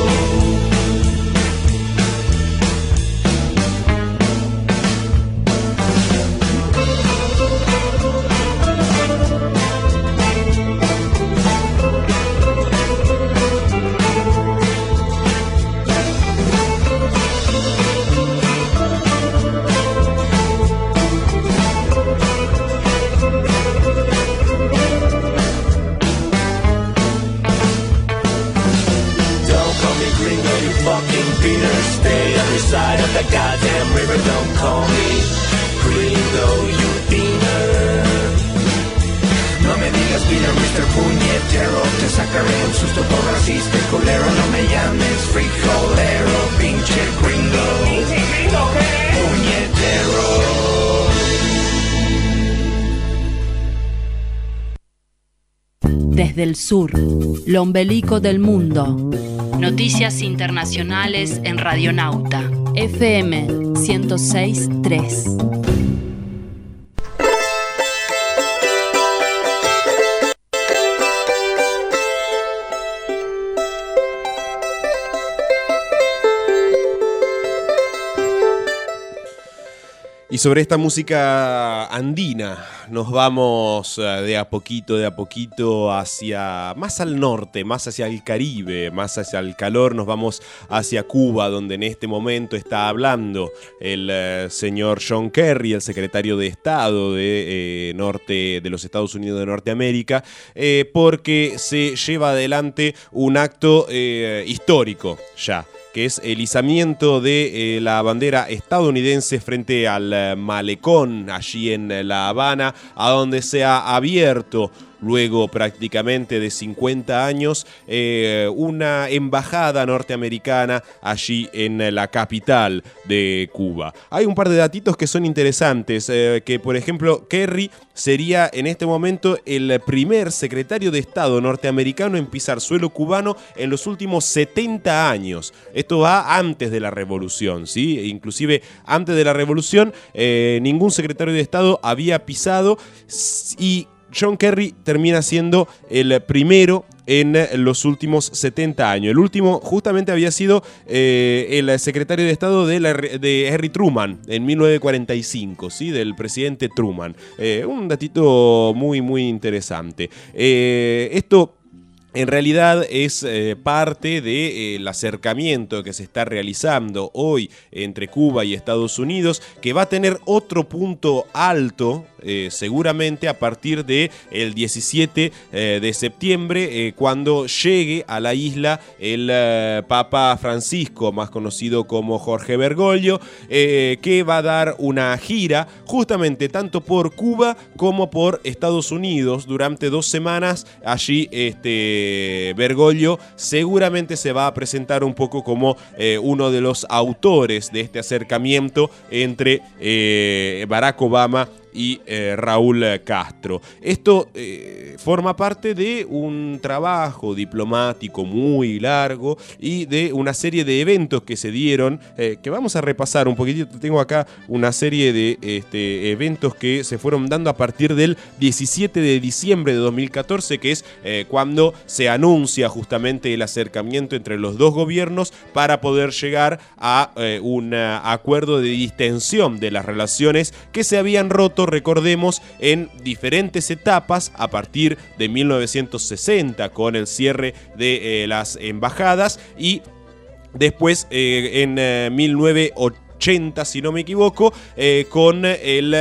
Side of the goddamn river, don't call me gringo, you beaner. No me digas beaner, mister Puñetero. Te sacaré un susto por racista y culero. No me llames frijolero, pinche gringo, puñetero. Desde el sur, lo ombelico del mundo. Noticias internacionales en Radionauta, F M ciento seis punto tres. Y sobre esta música andina nos vamos de a poquito, de a poquito hacia más al norte, más hacia el Caribe, más hacia el calor. Nos vamos hacia Cuba, donde en este momento está hablando el eh, señor John Kerry, el secretario de Estado de, eh, norte, de los Estados Unidos de Norteamérica, eh, porque se lleva adelante un acto eh, histórico ya. que es el izamiento de eh, la bandera estadounidense frente al eh, malecón allí en eh, La Habana, a donde se ha abierto luego prácticamente de cincuenta años, eh, una embajada norteamericana allí en la capital de Cuba. Hay un par de datitos que son interesantes, eh, que por ejemplo Kerry sería en este momento el primer secretario de Estado norteamericano en pisar suelo cubano en los últimos setenta años. Esto va antes de la revolución, ¿sí? Inclusive antes de la revolución eh, ningún secretario de Estado había pisado, y John Kerry termina siendo el primero en los últimos setenta años. El último justamente había sido eh, el secretario de Estado de, la, de Harry Truman en mil novecientos cuarenta y cinco, ¿sí? Del presidente Truman. Eh, un datito muy, muy interesante. Eh, esto en realidad es eh, parte del eh, acercamiento que se está realizando hoy entre Cuba y Estados Unidos, que va a tener otro punto alto eh, seguramente a partir del diecisiete eh, de septiembre, eh, cuando llegue a la isla el eh, Papa Francisco, más conocido como Jorge Bergoglio, eh, que va a dar una gira justamente tanto por Cuba como por Estados Unidos durante dos semanas. Allí este Bergoglio seguramente se va a presentar un poco como eh, uno de los autores de este acercamiento entre eh, Barack Obama y eh, Raúl Castro. Esto eh, forma parte de un trabajo diplomático muy largo y de una serie de eventos que se dieron, eh, que vamos a repasar un poquitito. Tengo acá una serie de este, eventos que se fueron dando a partir del diecisiete de diciembre de dos mil catorce, que es eh, cuando se anuncia justamente el acercamiento entre los dos gobiernos para poder llegar a eh, un acuerdo de distensión de las relaciones que se habían roto, recordemos, en diferentes etapas a partir de mil novecientos sesenta con el cierre de eh, las embajadas, y después eh, en eh, mil novecientos ochenta, si no me equivoco, eh, con el,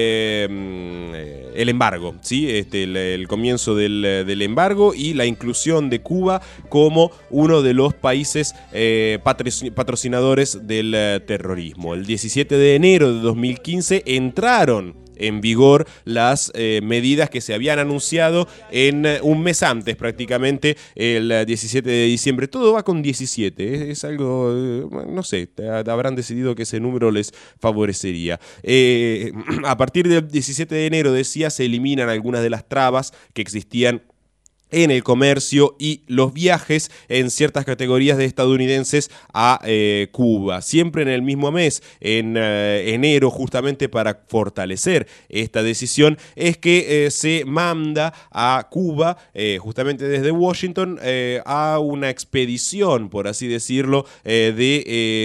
eh, el embargo, ¿sí? Este, el, el comienzo del, del embargo y la inclusión de Cuba como uno de los países eh, patrocinadores del eh, terrorismo. El diecisiete de enero de dos mil quince entraron en vigor las eh, medidas que se habían anunciado en eh, un mes antes, prácticamente el diecisiete de diciembre. Todo va con diecisiete, es, es algo, eh, no sé, habrán decidido que ese número les favorecería. Eh, a partir del diecisiete de enero, decía, se eliminan algunas de las trabas que existían en el comercio y los viajes en ciertas categorías de estadounidenses a eh, Cuba. Siempre en el mismo mes, en eh, enero, justamente para fortalecer esta decisión, es que eh, se manda a Cuba, eh, justamente desde Washington, eh, a una expedición, por así decirlo, eh, de...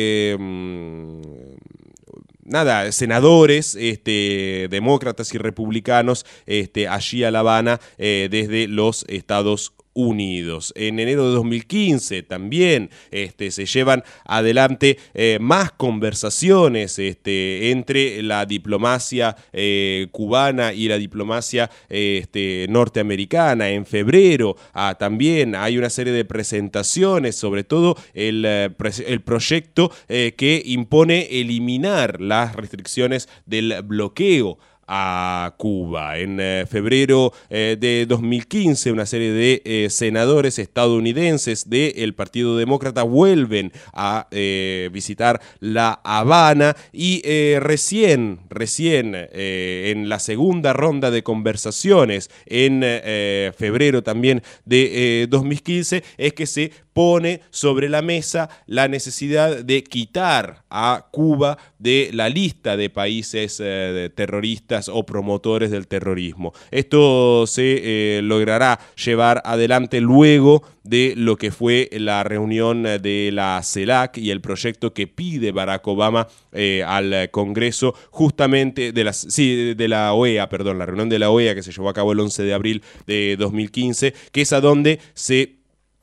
Eh, Nada, senadores, este, demócratas y republicanos, este, allí a La Habana, eh, desde los Estados Unidos. En enero de dos mil quince también este, se llevan adelante eh, más conversaciones este, entre la diplomacia eh, cubana y la diplomacia eh, este, norteamericana. En febrero ah, también hay una serie de presentaciones, sobre todo el, el proyecto eh, que impone eliminar las restricciones del bloqueo a Cuba. En eh, febrero eh, de dos mil quince, una serie de eh, senadores estadounidenses del Partido Demócrata vuelven a eh, visitar La Habana y eh, recién, recién eh, en la segunda ronda de conversaciones en eh, febrero también de eh, dos mil quince es que se pone sobre la mesa la necesidad de quitar a Cuba de la lista de países eh, terroristas o promotores del terrorismo. Esto se eh, logrará llevar adelante luego de lo que fue la reunión de la CELAC y el proyecto que pide Barack Obama eh, al Congreso, justamente de la, sí, de la O E A, perdón, la reunión de la O E A que se llevó a cabo el once de abril de dos mil quince, que es a donde se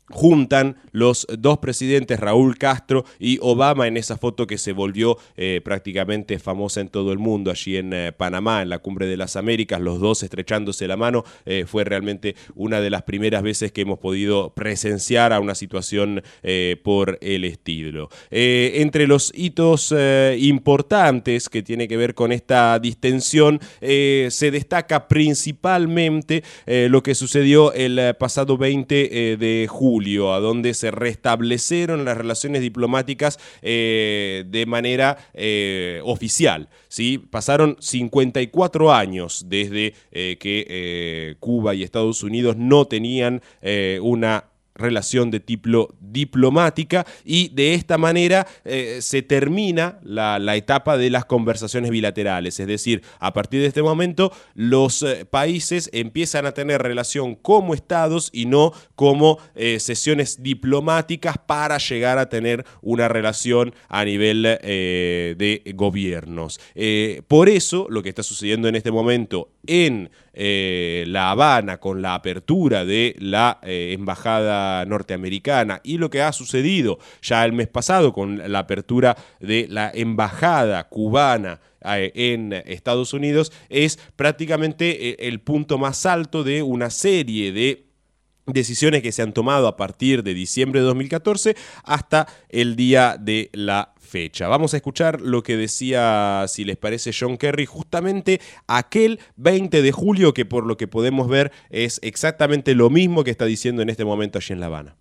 juntan los dos presidentes, Raúl Castro y Obama, en esa foto que se volvió eh, prácticamente famosa en todo el mundo, allí en eh, Panamá, en la Cumbre de las Américas, los dos estrechándose la mano. Eh, fue realmente una de las primeras veces que hemos podido presenciar a una situación eh, por el estilo. Eh, entre los hitos eh, importantes que tiene que ver con esta distensión, eh, se destaca principalmente eh, lo que sucedió el pasado veinte eh, de julio, a donde se restablecieron las relaciones diplomáticas eh, de manera eh, oficial, ¿sí? Pasaron cincuenta y cuatro años desde eh, que eh, Cuba y Estados Unidos no tenían eh, una relación de tipo diplomática, y de esta manera eh, se termina la, la etapa de las conversaciones bilaterales. Es decir, a partir de este momento los eh, países empiezan a tener relación como estados y no como eh, sesiones diplomáticas para llegar a tener una relación a nivel eh, de gobiernos. Eh, por eso lo que está sucediendo en este momento en eh, La Habana, con la apertura de la eh, embajada norteamericana, y lo que ha sucedido ya el mes pasado con la apertura de la embajada cubana eh, en Estados Unidos, es prácticamente el punto más alto de una serie de decisiones que se han tomado a partir de diciembre de dos mil catorce hasta el día de la fecha. Vamos a escuchar lo que decía, si les parece, John Kerry justamente aquel veinte de julio, que por lo que podemos ver es exactamente lo mismo que está diciendo en este momento allí en La Habana.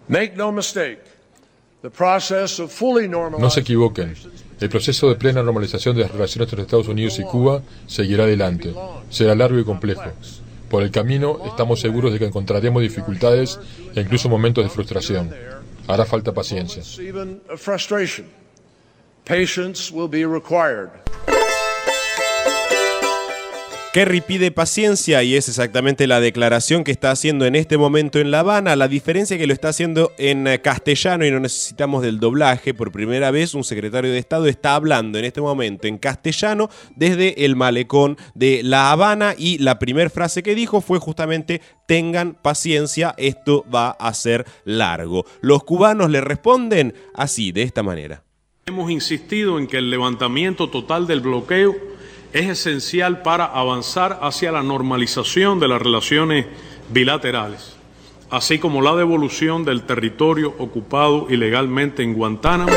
No se equivoquen, el proceso de plena normalización de las relaciones entre Estados Unidos y Cuba seguirá adelante. Será largo y complejo. Por el camino estamos seguros de que encontraremos dificultades e incluso momentos de frustración. Hará falta paciencia. Patience will be required. Kerry pide paciencia, y es exactamente la declaración que está haciendo en este momento en La Habana. La diferencia es que lo está haciendo en castellano y no necesitamos del doblaje. Por primera vez un secretario de Estado está hablando en este momento en castellano desde el malecón de La Habana, y la primera frase que dijo fue justamente: tengan paciencia, esto va a ser largo. Los cubanos le responden así, de esta manera. Hemos insistido en que el levantamiento total del bloqueo es esencial para avanzar hacia la normalización de las relaciones bilaterales, así como la devolución del territorio ocupado ilegalmente en Guantánamo.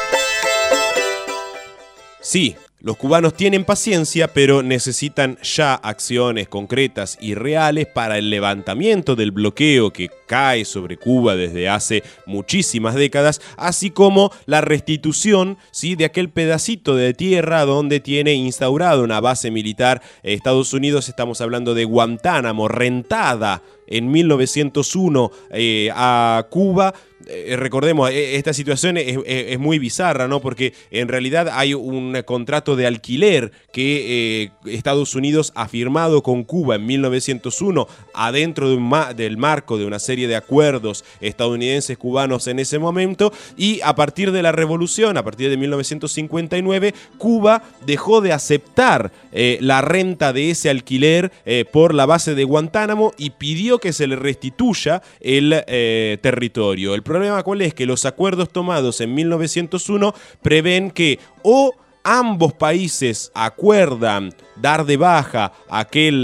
Sí, los cubanos tienen paciencia, pero necesitan ya acciones concretas y reales para el levantamiento del bloqueo que cae sobre Cuba desde hace muchísimas décadas, así como la restitución, ¿sí?, de aquel pedacito de tierra donde tiene instaurado una base militar Estados Unidos. Estamos hablando de Guantánamo, rentada en mil novecientos uno eh, a Cuba. Eh, recordemos, eh, esta situación es, es, es muy bizarra, ¿no? Porque en realidad hay un contrato de alquiler que eh, Estados Unidos ha firmado con Cuba en mil novecientos uno, adentro de un ma del marco de una serie de acuerdos estadounidenses cubanos en ese momento, y a partir de la revolución, a partir de mil novecientos cincuenta y nueve, Cuba dejó de aceptar eh, la renta de ese alquiler eh, por la base de Guantánamo y pidió que se le restituya el eh, territorio. El problema cuál es, que los acuerdos tomados en mil novecientos uno prevén que o ambos países acuerdan dar de baja aquel,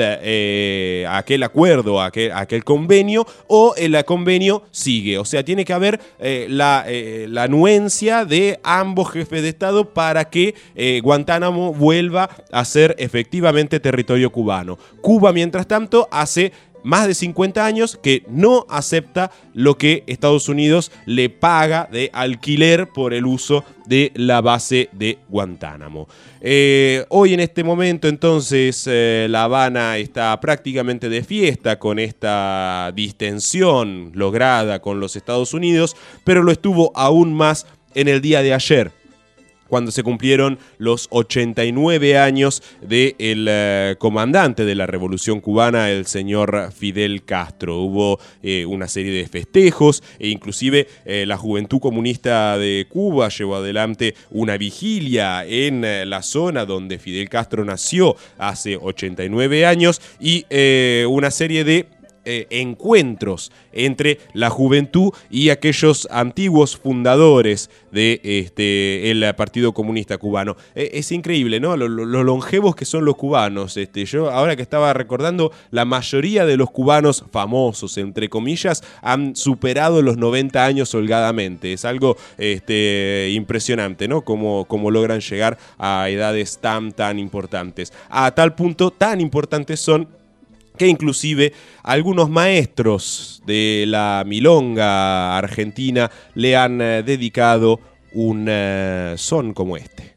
eh, aquel acuerdo, aquel, aquel convenio, o el convenio sigue. O sea, tiene que haber eh, la, eh, la anuencia de ambos jefes de Estado para que eh, Guantánamo vuelva a ser efectivamente territorio cubano. Cuba, mientras tanto, hace más de cincuenta años que no acepta lo que Estados Unidos le paga de alquiler por el uso de la base de Guantánamo. Eh, hoy en este momento entonces eh, La Habana está prácticamente de fiesta con esta distensión lograda con los Estados Unidos, pero lo estuvo aún más en el día de ayer, cuando se cumplieron los ochenta y nueve años del eh, comandante de la Revolución Cubana, el señor Fidel Castro. Hubo eh, una serie de festejos e inclusive eh, la Juventud Comunista de Cuba llevó adelante una vigilia en eh, la zona donde Fidel Castro nació hace ochenta y nueve años, y eh, una serie de eh, encuentros entre la juventud y aquellos antiguos fundadores de este, el Partido Comunista Cubano. Eh, es increíble, ¿no? Lo, lo, lo longevos que son los cubanos. Este, yo ahora que estaba recordando, la mayoría de los cubanos famosos, entre comillas, han superado los noventa años holgadamente. Es algo este, impresionante, ¿no? Cómo, cómo logran llegar a edades tan, tan importantes. A tal punto, tan importantes son que inclusive algunos maestros de la milonga argentina le han eh, dedicado un eh, son como este.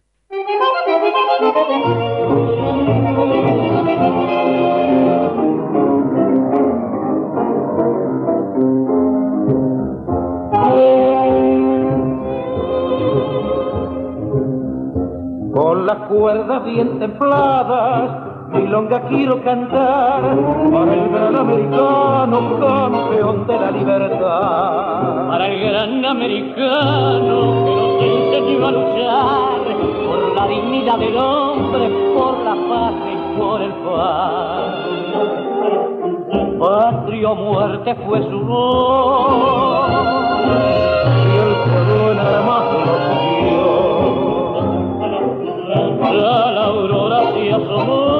Con las cuerdas bien templadas, milonga quiero cantar para el gran americano, campeón de la libertad. Para el gran americano que nos enseñó a luchar por la dignidad del hombre, por la patria y por el pan. Patria o muerte fue su voz y el pueblo en armas lo siguió. Ya la aurora se asomó.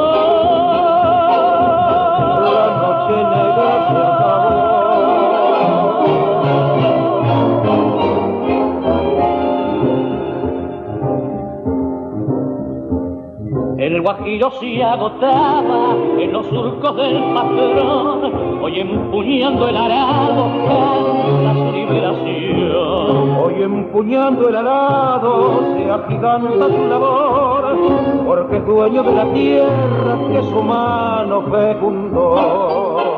El guajiro se agotaba en los surcos del patrón, hoy empuñando el arado canta su liberación. Hoy empuñando el arado se agiganta su labor, porque es dueño de la tierra que su mano fecundó.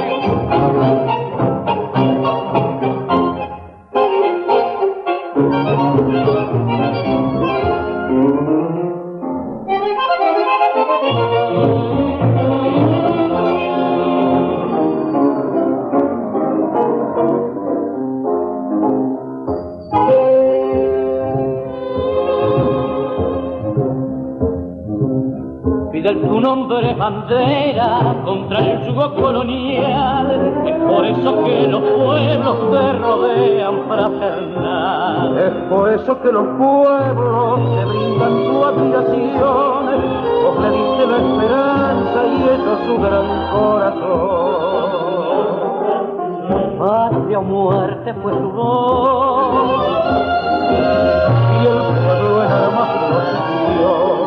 Fidel, tu nombre es bandera contra el yugo colonial, es por eso que los pueblos te rodean fraternal. Es por eso que los pueblos te brindan su admiración, vos le diste la esperanza y ellos su gran corazón. Patria o muerte fue su voz y el pueblo en armas lo siguió.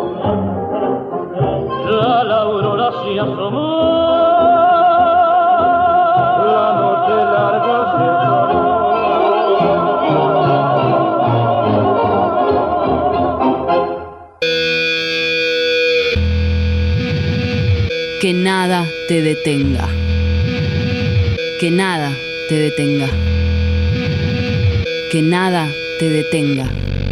Ya la aurora se asomó, la noche larga se acabó. Que nada te detenga. Que nada te detenga. Que nada te detenga.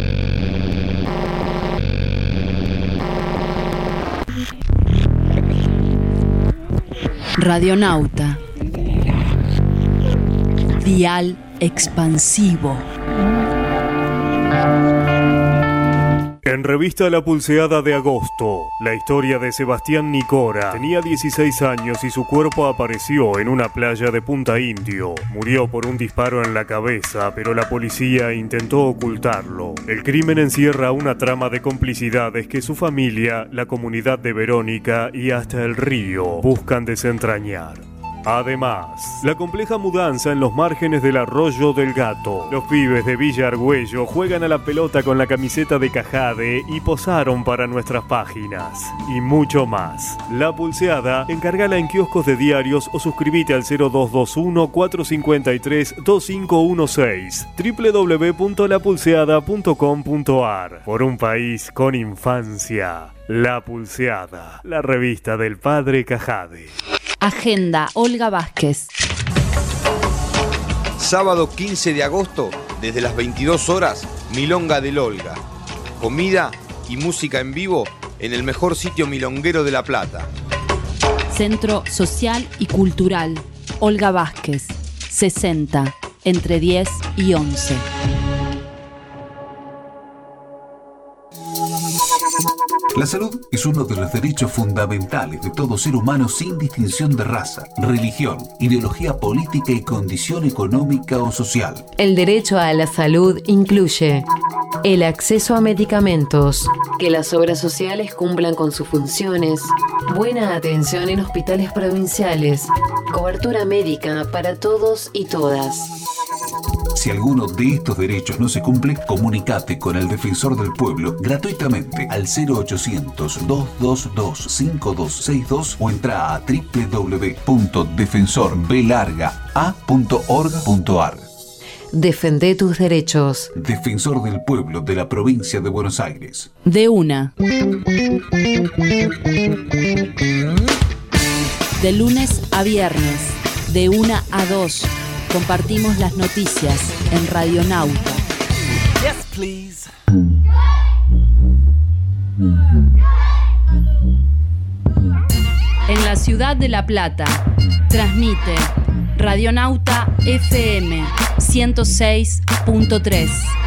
Radionauta. Dial expansivo. En revista La Pulseada de agosto, la historia de Sebastián Nicora. Tenía dieciséis años y su cuerpo apareció en una playa de Punta Indio. Murió por un disparo en la cabeza, pero la policía intentó ocultarlo. El crimen encierra una trama de complicidades que su familia, la comunidad de Verónica y hasta el río buscan desentrañar. Además, la compleja mudanza en los márgenes del Arroyo del Gato. Los pibes de Villa Argüello juegan a la pelota con la camiseta de Cajade y posaron para nuestras páginas. Y mucho más. La Pulseada, encárgala en kioscos de diarios o suscríbete al cero dos dos uno, cuatro cinco tres, dos cinco uno seis. doble u doble u doble u punto la pulseada punto com punto a r. Por un país con infancia. La Pulseada, la revista del padre Cajade. Agenda, Olga Vázquez. Sábado quince de agosto, desde las veintidós horas, Milonga del Olga. Comida y música en vivo en el mejor sitio milonguero de La Plata. Centro Social y Cultural, Olga Vázquez, sesenta, entre diez y once. La salud es uno de los derechos fundamentales de todo ser humano sin distinción de raza, religión, ideología política y condición económica o social. El derecho a la salud incluye el acceso a medicamentos, que las obras sociales cumplan con sus funciones, buena atención en hospitales provinciales, cobertura médica para todos y todas. Si alguno de estos derechos no se cumple, comunicate con el Defensor del Pueblo gratuitamente al cero ochocientos, dos dos dos, cinco dos seis dos o entra a doble u doble u doble u punto defensor b larga a punto org punto a r. Defende tus derechos. Defensor del Pueblo de la Provincia de Buenos Aires. De una. De lunes a viernes, de una a dos. Compartimos las noticias en Radionauta. Yes, please. En la ciudad de La Plata, transmite Radionauta F M ciento seis punto tres.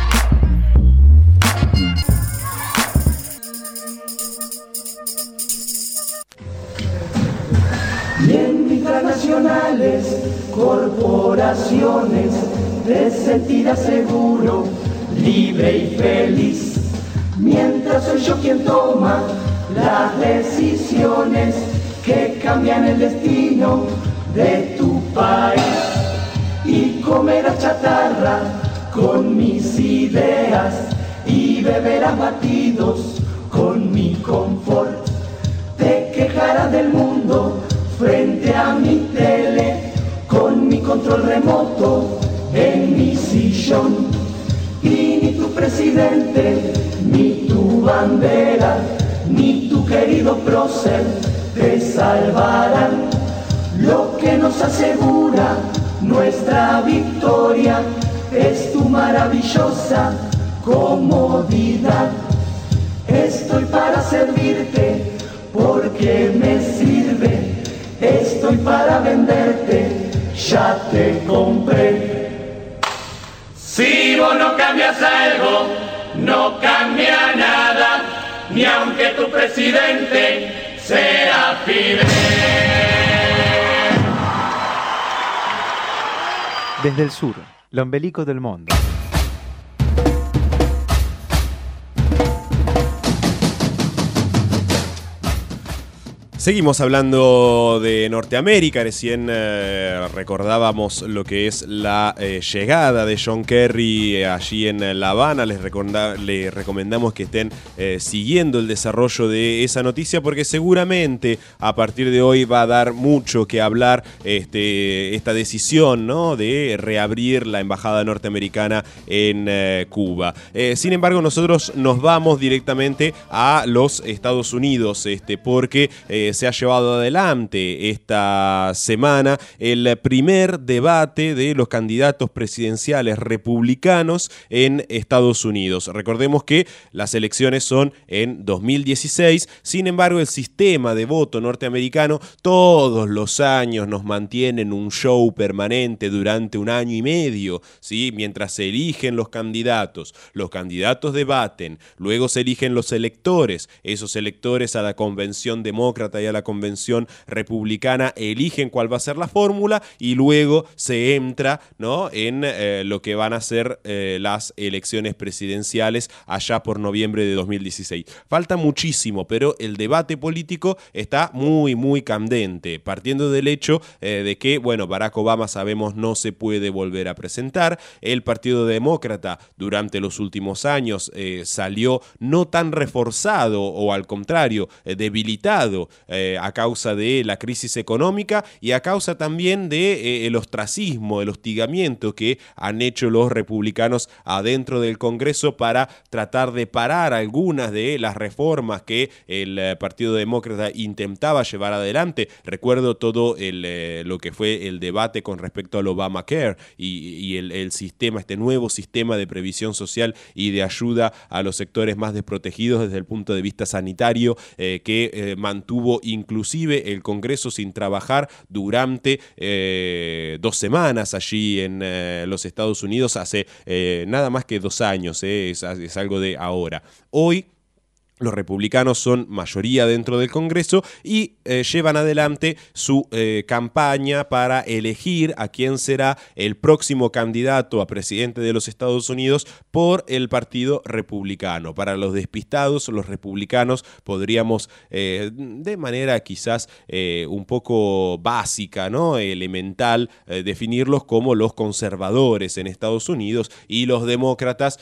Y en mis transnacionales, corporaciones, te sentirás seguro, libre y feliz, mientras soy yo quien toma las decisiones que cambian el destino de tu país. Y comerás chatarra con mis ideas y beberás batidos con mi confort. Te quejarás del mundo frente a mi tele, con mi control remoto en mi sillón. Y ni tu presidente, ni tu bandera, ni tu querido prócer te salvarán. Lo que nos asegura nuestra victoria es tu maravillosa comodidad. Estoy para servirte porque me sirve. Estoy para venderte, ya te compré. Si vos no cambias algo, no cambia nada, ni aunque tu presidente sea Fidel. Desde el sur, el ombelico del mundo. Seguimos hablando de Norteamérica. Recién eh, recordábamos lo que es la eh, llegada de John Kerry eh, allí en La Habana. Les, recorda, les recomendamos que estén eh, siguiendo el desarrollo de esa noticia porque seguramente a partir de hoy va a dar mucho que hablar este, esta decisión, ¿no?, de reabrir la embajada norteamericana en eh, Cuba. Eh, sin embargo, nosotros nos vamos directamente a los Estados Unidos este, porque eh, se ha llevado adelante esta semana el primer debate de los candidatos presidenciales republicanos en Estados Unidos. Recordemos que las elecciones son en dos mil dieciséis, sin embargo el sistema de voto norteamericano todos los años nos mantiene en un show permanente durante un año y medio, ¿sí? Mientras se eligen los candidatos, los candidatos debaten, luego se eligen los electores, esos electores a la convención demócrata y a la convención republicana eligen cuál va a ser la fórmula y luego se entra, ¿no?, en eh, lo que van a ser eh, las elecciones presidenciales allá por noviembre de dos mil dieciséis. Falta muchísimo, pero el debate político está muy, muy candente, partiendo del hecho eh, de que, bueno, Barack Obama sabemos no se puede volver a presentar. El Partido Demócrata durante los últimos años eh, salió no tan reforzado o al contrario, eh, debilitado eh, a causa de la crisis económica y a causa también de eh, el ostracismo, el hostigamiento que han hecho los republicanos adentro del Congreso para tratar de parar algunas de las reformas que el eh, Partido Demócrata intentaba llevar adelante. Recuerdo todo el, eh, lo que fue el debate con respecto al Obamacare y, y el, el sistema, este nuevo sistema de previsión social y de ayuda a los sectores más desprotegidos desde el punto de vista sanitario eh, que eh, mantuvo inclusive el Congreso sin trabajar durante eh, dos semanas allí en eh, los Estados Unidos hace eh, nada más que dos años, eh, es, es algo de ahora. Hoy Los republicanos son mayoría dentro del Congreso y eh, llevan adelante su eh, campaña para elegir a quién será el próximo candidato a presidente de los Estados Unidos por el Partido Republicano. Para los despistados, los republicanos podríamos, eh, de manera quizás eh, un poco básica, ¿no? elemental, eh, definirlos como los conservadores en Estados Unidos, y los demócratas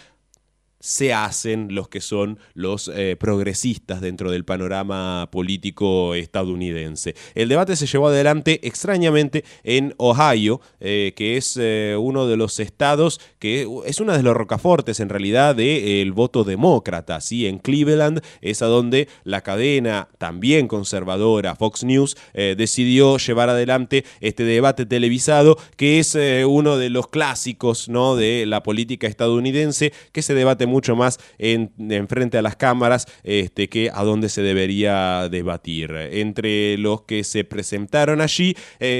se hacen los que son los eh, progresistas dentro del panorama político estadounidense. El debate se llevó adelante extrañamente en Ohio, eh, que es eh, uno de los estados que es uno de los rocafortes en realidad del eh, voto demócrata. ¿Sí? En Cleveland es a donde la cadena también conservadora Fox News eh, decidió llevar adelante este debate televisado, que es eh, uno de los clásicos, ¿no? de la política estadounidense, que se debate mucho más en, en frente a las cámaras este, que a donde se debería debatir. Entre los que se presentaron allí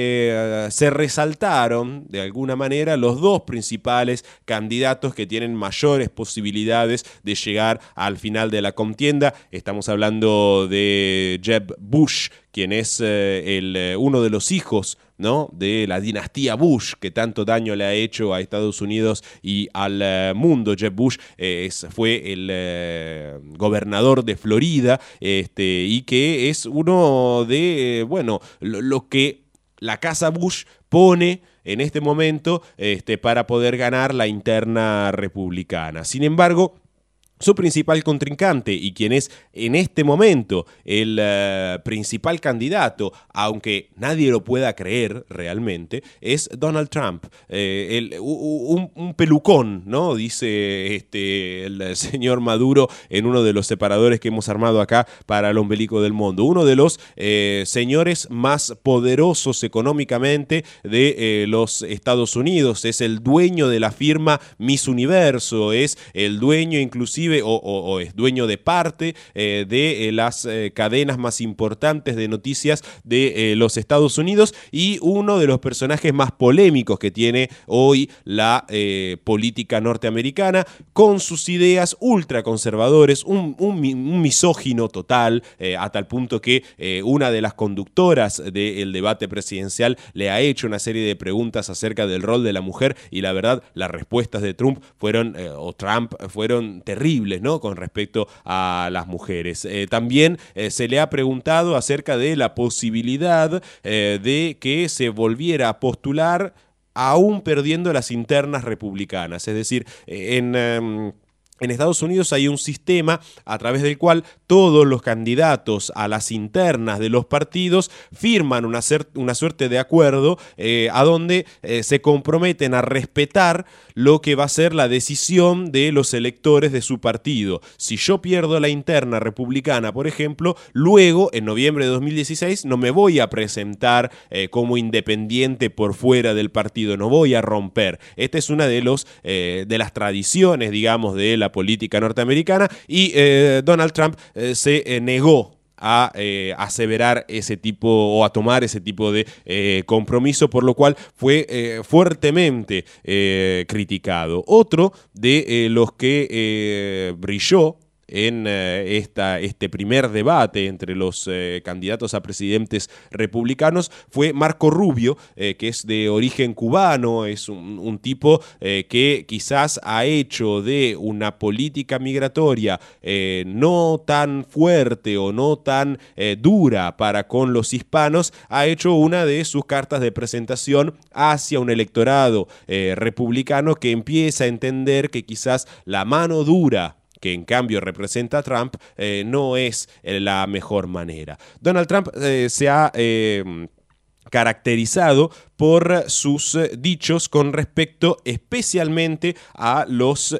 eh, se resaltaron de alguna manera los dos principales candidatos que tienen mayores posibilidades de llegar al final de la contienda. Estamos hablando de Jeb Bush, quien es eh, el, eh, uno de los hijos, ¿no? de la dinastía Bush, que tanto daño le ha hecho a Estados Unidos y al eh, mundo. Jeb Bush eh, es, fue el eh, gobernador de Florida este, y que es uno de, eh, bueno, lo, lo que la casa Bush pone en este momento este, para poder ganar la interna republicana. Sin embargo, su principal contrincante y quien es en este momento el uh, principal candidato, aunque nadie lo pueda creer realmente, es Donald Trump. Eh, el, un, un pelucón, ¿no? Dice este, el señor Maduro en uno de los separadores que hemos armado acá para el ombelico del mundo. Uno de los eh, señores más poderosos económicamente de eh, los Estados Unidos. Es el dueño de la firma Miss Universo, es el dueño inclusive O, o, o es dueño de parte eh, de eh, las eh, cadenas más importantes de noticias de eh, los Estados Unidos, y uno de los personajes más polémicos que tiene hoy la eh, política norteamericana, con sus ideas ultraconservadores, un, un, un misógino total, eh, a tal punto que eh, una de las conductoras del debate presidencial le ha hecho una serie de preguntas acerca del rol de la mujer, y la verdad las respuestas de Trump fueron, eh, o Trump fueron terribles, ¿no? con respecto a las mujeres. Eh, también eh, se le ha preguntado acerca de la posibilidad eh, de que se volviera a postular aún perdiendo las internas republicanas. Es decir, eh, en... Um, En Estados Unidos hay un sistema a través del cual todos los candidatos a las internas de los partidos firman una, una suerte de acuerdo eh, a donde eh, se comprometen a respetar lo que va a ser la decisión de los electores de su partido. Si yo pierdo la interna republicana, por ejemplo, luego, en noviembre de dos mil dieciséis, no me voy a presentar eh, como independiente por fuera del partido, no voy a romper. Esta es una de, los, eh, de las tradiciones, digamos, de la política norteamericana, y eh, Donald Trump eh, se eh, negó a eh, aseverar ese tipo o a tomar ese tipo de eh, compromiso, por lo cual fue eh, fuertemente eh, criticado. Otro de eh, los que eh, brilló en eh, esta, este primer debate entre los eh, candidatos a presidentes republicanos fue Marco Rubio, eh, que es de origen cubano, es un, un tipo eh, que quizás ha hecho de una política migratoria eh, no tan fuerte o no tan eh, dura para con los hispanos, ha hecho una de sus cartas de presentación hacia un electorado eh, republicano que empieza a entender que quizás la mano dura que en cambio representa a Trump, eh, no es eh, la mejor manera. Donald Trump eh, se ha eh, caracterizado por sus dichos con respecto especialmente a los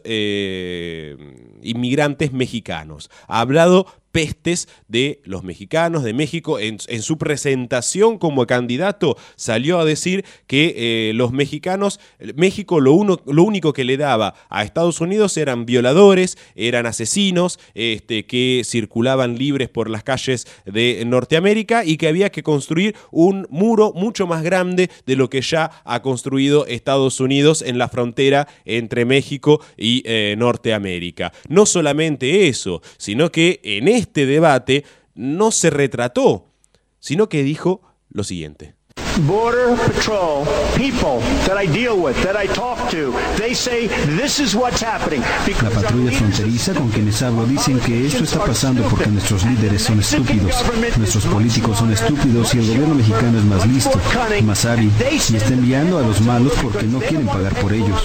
eh, inmigrantes mexicanos. Ha hablado pestes de los mexicanos, de México. En, en su presentación como candidato salió a decir que eh, los mexicanos, México lo, uno, lo único que le daba a Estados Unidos eran violadores, eran asesinos, este, que circulaban libres por las calles de Norteamérica, y que había que construir un muro mucho más grande de de lo que ya ha construido Estados Unidos en la frontera entre México y eh, Norteamérica. No solamente eso, sino que en este debate no se retrató, sino que dijo lo siguiente. Border Patrol, people that I deal with, that I talk to, they say this is what's happening. La patrulla fronteriza con quienes hablo dicen que esto está pasando porque nuestros líderes son estúpidos, nuestros políticos son estúpidos y el gobierno mexicano es más listo, más hábil y está enviando a los malos porque no quieren pagar por ellos.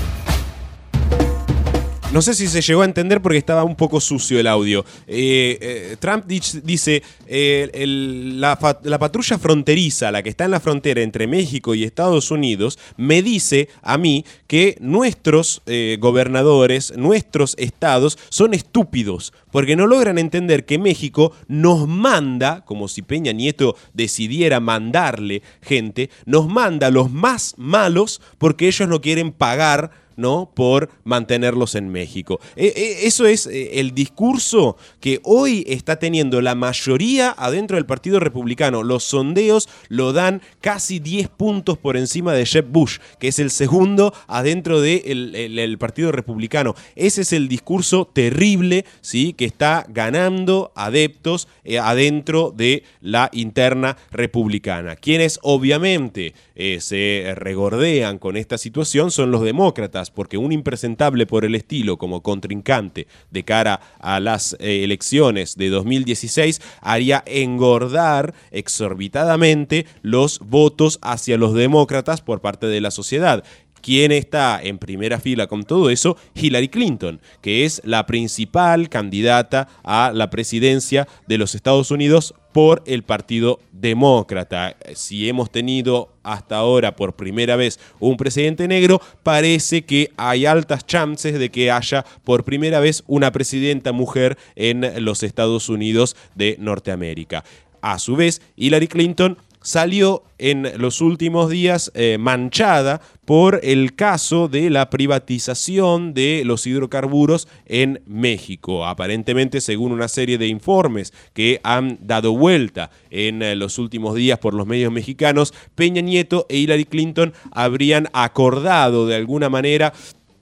No sé si se llegó a entender porque estaba un poco sucio el audio. Eh, eh, Trump dice, eh, el, la, la patrulla fronteriza, la que está en la frontera entre México y Estados Unidos, me dice a mí que nuestros eh, gobernadores, nuestros estados son estúpidos porque no logran entender que México nos manda, como si Peña Nieto decidiera mandarle gente, nos manda a los más malos porque ellos no quieren pagar, ¿no?, por mantenerlos en México. Eh, eh, eso es eh, el discurso que hoy está teniendo la mayoría adentro del Partido Republicano. Los sondeos lo dan casi diez puntos por encima de Jeb Bush, que es el segundo adentro del de el, el Partido Republicano. Ese es el discurso terrible, ¿sí?, que está ganando adeptos eh, adentro de la interna republicana. Quienes obviamente eh, se regordean con esta situación son los demócratas, porque un impresentable por el estilo como contrincante de cara a las eh, elecciones de dos mil dieciséis haría engordar exorbitadamente los votos hacia los demócratas por parte de la sociedad. ¿Quién está en primera fila con todo eso? Hillary Clinton, que es la principal candidata a la presidencia de los Estados Unidos por el Partido Demócrata. Si hemos tenido hasta ahora por primera vez un presidente negro, parece que hay altas chances de que haya por primera vez una presidenta mujer en los Estados Unidos de Norteamérica. A su vez, Hillary Clinton salió en los últimos días eh, manchada por el caso de la privatización de los hidrocarburos en México. Aparentemente, según una serie de informes que han dado vuelta en eh, los últimos días por los medios mexicanos, Peña Nieto e Hillary Clinton habrían acordado de alguna manera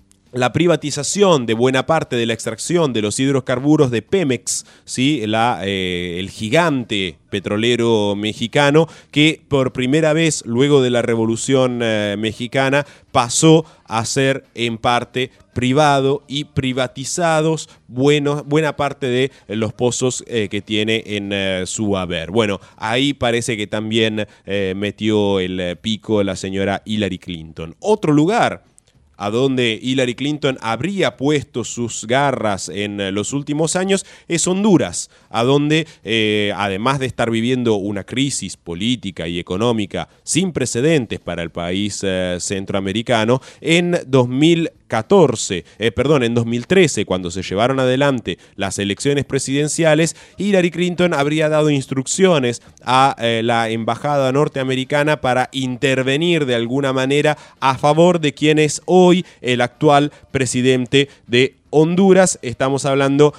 la privatización de buena parte de la extracción de los hidrocarburos de Pemex, ¿sí?, la, eh, el gigante petrolero mexicano que por primera vez luego de la Revolución eh, Mexicana pasó a ser en parte privado y privatizados bueno, buena parte de los pozos eh, que tiene en eh, su haber. Bueno, ahí parece que también eh, metió el eh, pico la señora Hillary Clinton. Otro lugar a donde Hillary Clinton habría puesto sus garras en los últimos años es Honduras, a donde, eh, además de estar viviendo una crisis política y económica sin precedentes para el país eh, centroamericano, en dos mil catorce, eh, perdón, en dos mil trece, cuando se llevaron adelante las elecciones presidenciales, Hillary Clinton habría dado instrucciones a eh, la embajada norteamericana para intervenir de alguna manera a favor de quien es hoy el actual presidente de Honduras. Estamos hablando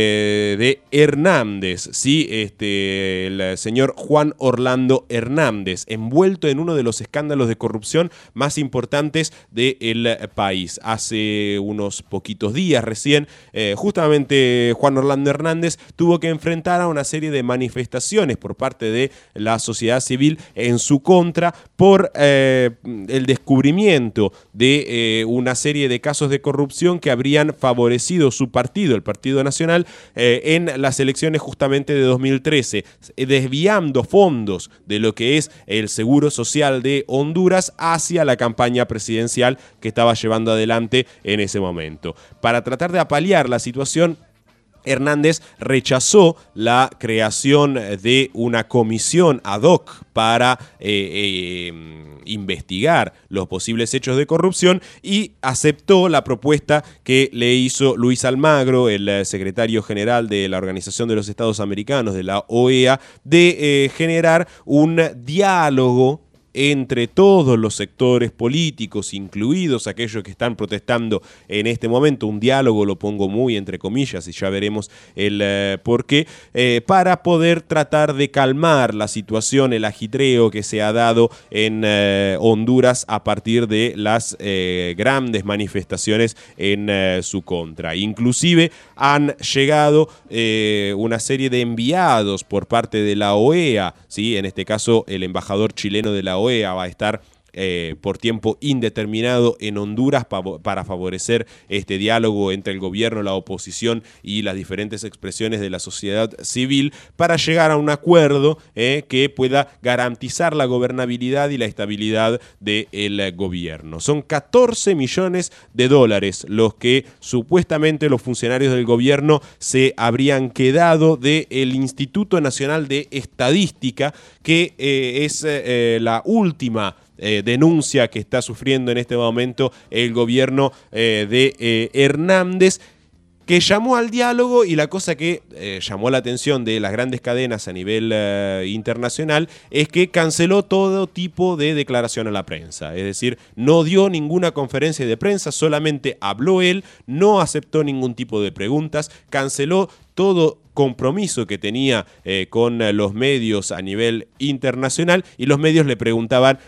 eh, de Hernández, ¿sí? Este, el señor Juan Orlando Hernández, envuelto en uno de los escándalos de corrupción más importantes del país. Hace unos poquitos días recién, eh, justamente Juan Orlando Hernández tuvo que enfrentar a una serie de manifestaciones por parte de la sociedad civil en su contra por eh, el descubrimiento de eh, una serie de casos de corrupción que habrían favorecido favorecido su partido, el Partido Nacional, eh, en las elecciones justamente de dos mil trece, desviando fondos de lo que es el Seguro Social de Honduras hacia la campaña presidencial que estaba llevando adelante en ese momento. Para tratar de apalear la situación, Hernández rechazó la creación de una comisión ad hoc para eh, eh, investigar los posibles hechos de corrupción y aceptó la propuesta que le hizo Luis Almagro, el secretario general de la Organización de los Estados Americanos, de la O E A, de eh, generar un diálogo entre todos los sectores políticos, incluidos aquellos que están protestando en este momento, un diálogo, lo pongo muy entre comillas y ya veremos el eh, por qué, eh, para poder tratar de calmar la situación, el agitreo que se ha dado en eh, Honduras a partir de las eh, grandes manifestaciones en eh, su contra. Inclusive han llegado eh, una serie de enviados por parte de la O E A, ¿sí? En este caso el embajador chileno de la O E A va a estar Eh, por tiempo indeterminado en Honduras pa para favorecer este diálogo entre el gobierno, la oposición y las diferentes expresiones de la sociedad civil para llegar a un acuerdo eh, que pueda garantizar la gobernabilidad y la estabilidad del gobierno. Son catorce millones de dólares los que supuestamente los funcionarios del gobierno se habrían quedado del Instituto Nacional de Estadística, que eh, es eh, la última Eh, denuncia que está sufriendo en este momento el gobierno eh, de eh, Hernández, que llamó al diálogo, y la cosa que eh, llamó la atención de las grandes cadenas a nivel eh, internacional es que canceló todo tipo de declaración a la prensa. Es decir, no dio ninguna conferencia de prensa, solamente habló él, no aceptó ningún tipo de preguntas, canceló todo compromiso que tenía eh, con los medios a nivel internacional, y los medios le preguntaban,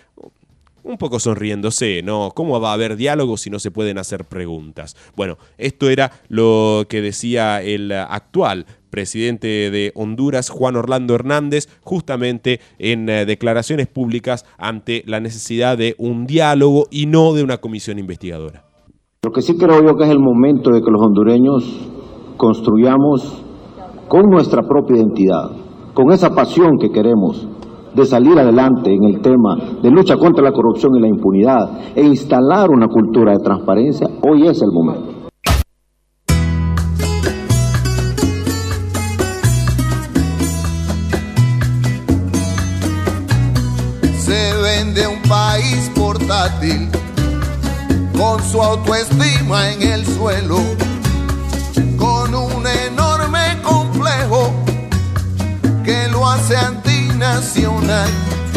un poco sonriéndose, ¿no? ¿Cómo va a haber diálogo si no se pueden hacer preguntas? Bueno, esto era lo que decía el actual presidente de Honduras, Juan Orlando Hernández, justamente en eh, declaraciones públicas ante la necesidad de un diálogo y no de una comisión investigadora. Lo que sí creo yo que es el momento de que los hondureños construyamos con nuestra propia identidad, con esa pasión que queremos de salir adelante en el tema de lucha contra la corrupción y la impunidad e instalar una cultura de transparencia. Hoy es el momento. Se vende un país portátil con su autoestima en el suelo, con un enorme complejo que lo hace antinacional.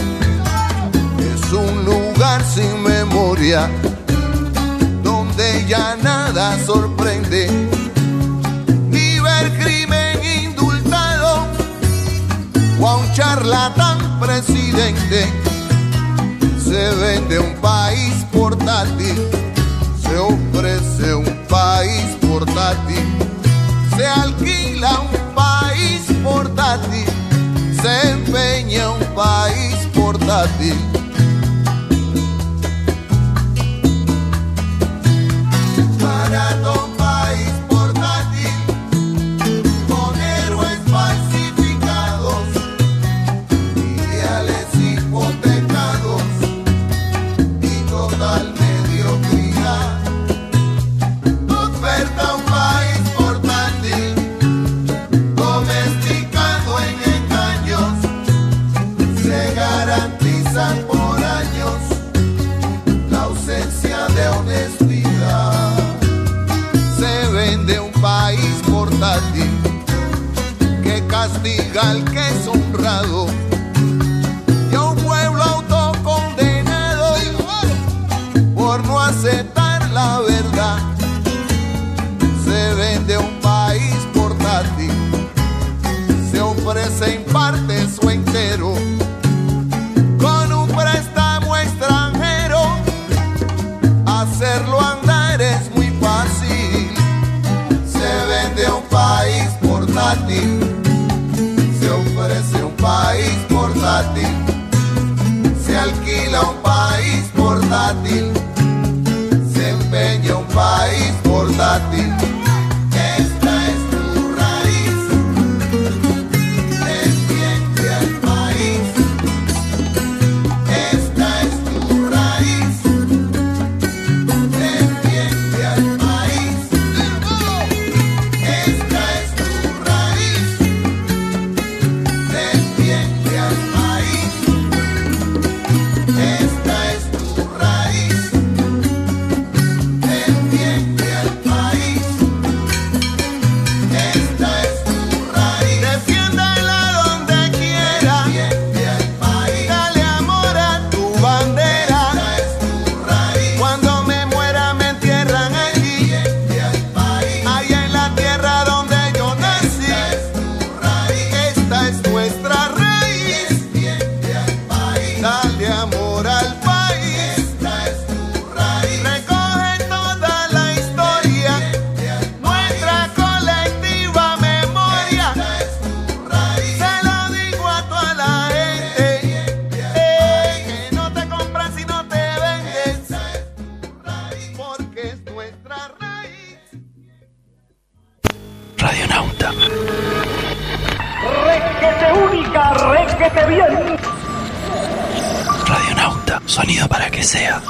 Es un lugar sin memoria, donde ya nada sorprende, ni ver crimen indultado o a un charlatán presidente. Se vende un país portátil, se ofrece un país portátil, se alquila un país portátil, se empeña un país portátil. Barato un país portátil, con héroes falsificados, ideales hipotecados y total mediocridad. Oferta un país portátil, domesticado en engaños, se garantiza por años la ausencia de honestidad. Se vende un país portátil que castiga al que es honrado y a un pueblo autocondenado por no aceptar la verdad. Se vende un país portátil, se ofrece en partes o entero, con un préstamo extranjero. Hacerlo andar es muy fácil. Se vende un país portátil, se ofrece un país portátil, se alquila un país portátil, se empeña un país portátil. Esta es tu raíz, defiende al país. Esta es tu raíz, defiende al país. Esta es tu raíz, defiende al país. Esta es tu raíz. Radionauta. ¡Requete única! ¡Requete bien! Radionauta, sonido para que sea.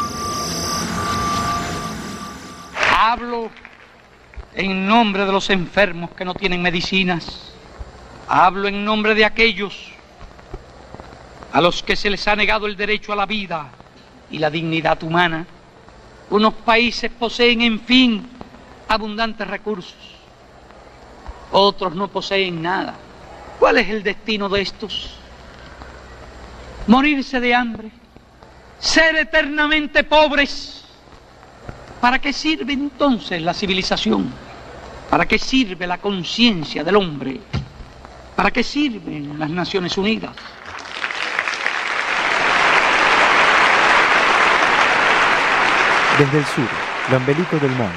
Hablo en nombre de los enfermos que no tienen medicinas. Hablo en nombre de aquellos a los que se les ha negado el derecho a la vida y la dignidad humana. Unos países poseen, en fin, abundantes recursos. Otros no poseen nada. ¿Cuál es el destino de estos? Morirse de hambre, ser eternamente pobres. ¿Para qué sirve entonces la civilización? ¿Para qué sirve la conciencia del hombre? ¿Para qué sirven las Naciones Unidas? Desde el sur, lo ombelico del mundo.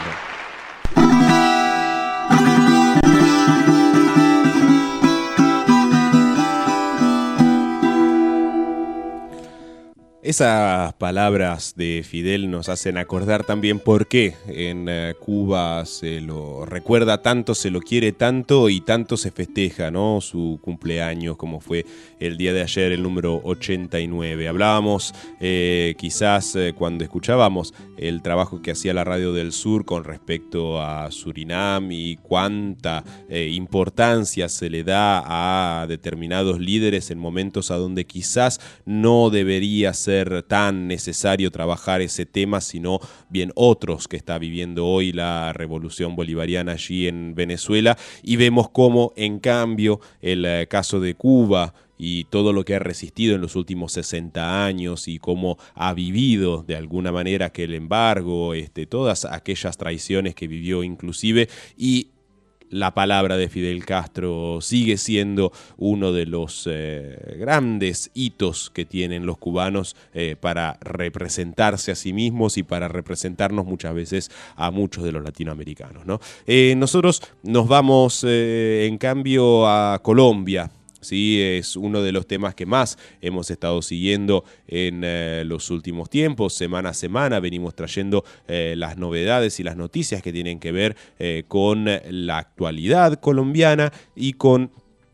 Esas palabras de Fidel nos hacen acordar también por qué en eh, Cuba se lo recuerda tanto, se lo quiere tanto y tanto se festeja, ¿no? Su cumpleaños, como fue el día de ayer, el número ochenta y nueve. Hablábamos eh, quizás eh, cuando escuchábamos el trabajo que hacía la Radio del Sur con respecto a Surinam y cuánta eh, importancia se le da a determinados líderes en momentos a donde quizás no debería ser tan necesario trabajar ese tema, sino bien otros que está viviendo hoy la revolución bolivariana allí en Venezuela, y vemos cómo en cambio el eh, caso de Cuba y todo lo que ha resistido en los últimos sesenta años y cómo ha vivido de alguna manera aquel embargo, este, todas aquellas traiciones que vivió inclusive, y la palabra de Fidel Castro sigue siendo uno de los eh, grandes hitos que tienen los cubanos eh, para representarse a sí mismos y para representarnos muchas veces a muchos de los latinoamericanos, ¿no? Eh, nosotros nos vamos eh, en cambio a Colombia. Sí, es uno de los temas que más hemos estado siguiendo en eh, los últimos tiempos. Semana a semana venimos trayendo eh, las novedades y las noticias que tienen que ver eh, con la actualidad colombiana y con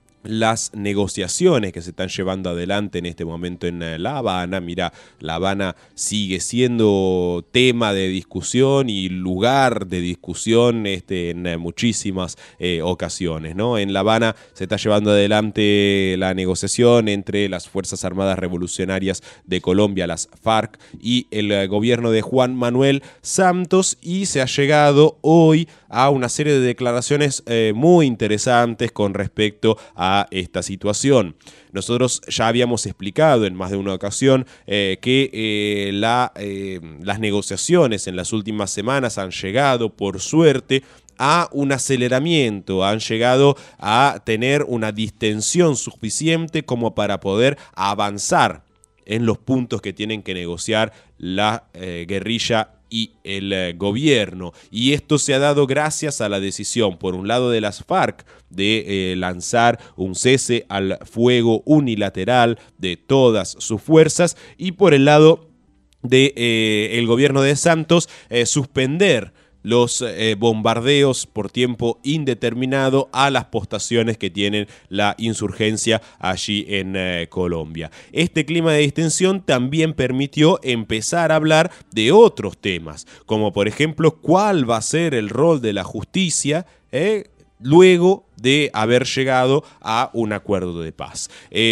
las negociaciones que se están llevando adelante en este momento en La Habana. Mira, La Habana sigue siendo tema de discusión y lugar de discusión este, en muchísimas eh, ocasiones, ¿no? En La Habana se está llevando adelante la negociación entre las Fuerzas Armadas Revolucionarias de Colombia, las FARC, y el gobierno de Juan Manuel Santos, y se ha llegado hoy a una serie de declaraciones eh, muy interesantes con respecto a esta situación. Nosotros ya habíamos explicado en más de una ocasión eh, que eh, la, eh, las negociaciones en las últimas semanas han llegado, por suerte, a un aceleramiento, han llegado a tener una distensión suficiente como para poder avanzar en los puntos que tienen que negociar la eh, guerrilla y el eh, gobierno. Y esto se ha dado gracias a la decisión, por un lado, de las FARC de eh, lanzar un cese al fuego unilateral de todas sus fuerzas, y por el lado del de, eh, gobierno de Santos eh, suspender los eh, bombardeos por tiempo indeterminado a las postaciones que tienen la insurgencia allí en eh, Colombia. Este clima de distensión también permitió empezar a hablar de otros temas, como por ejemplo cuál va a ser el rol de la justicia eh, luego de haber llegado a un acuerdo de paz.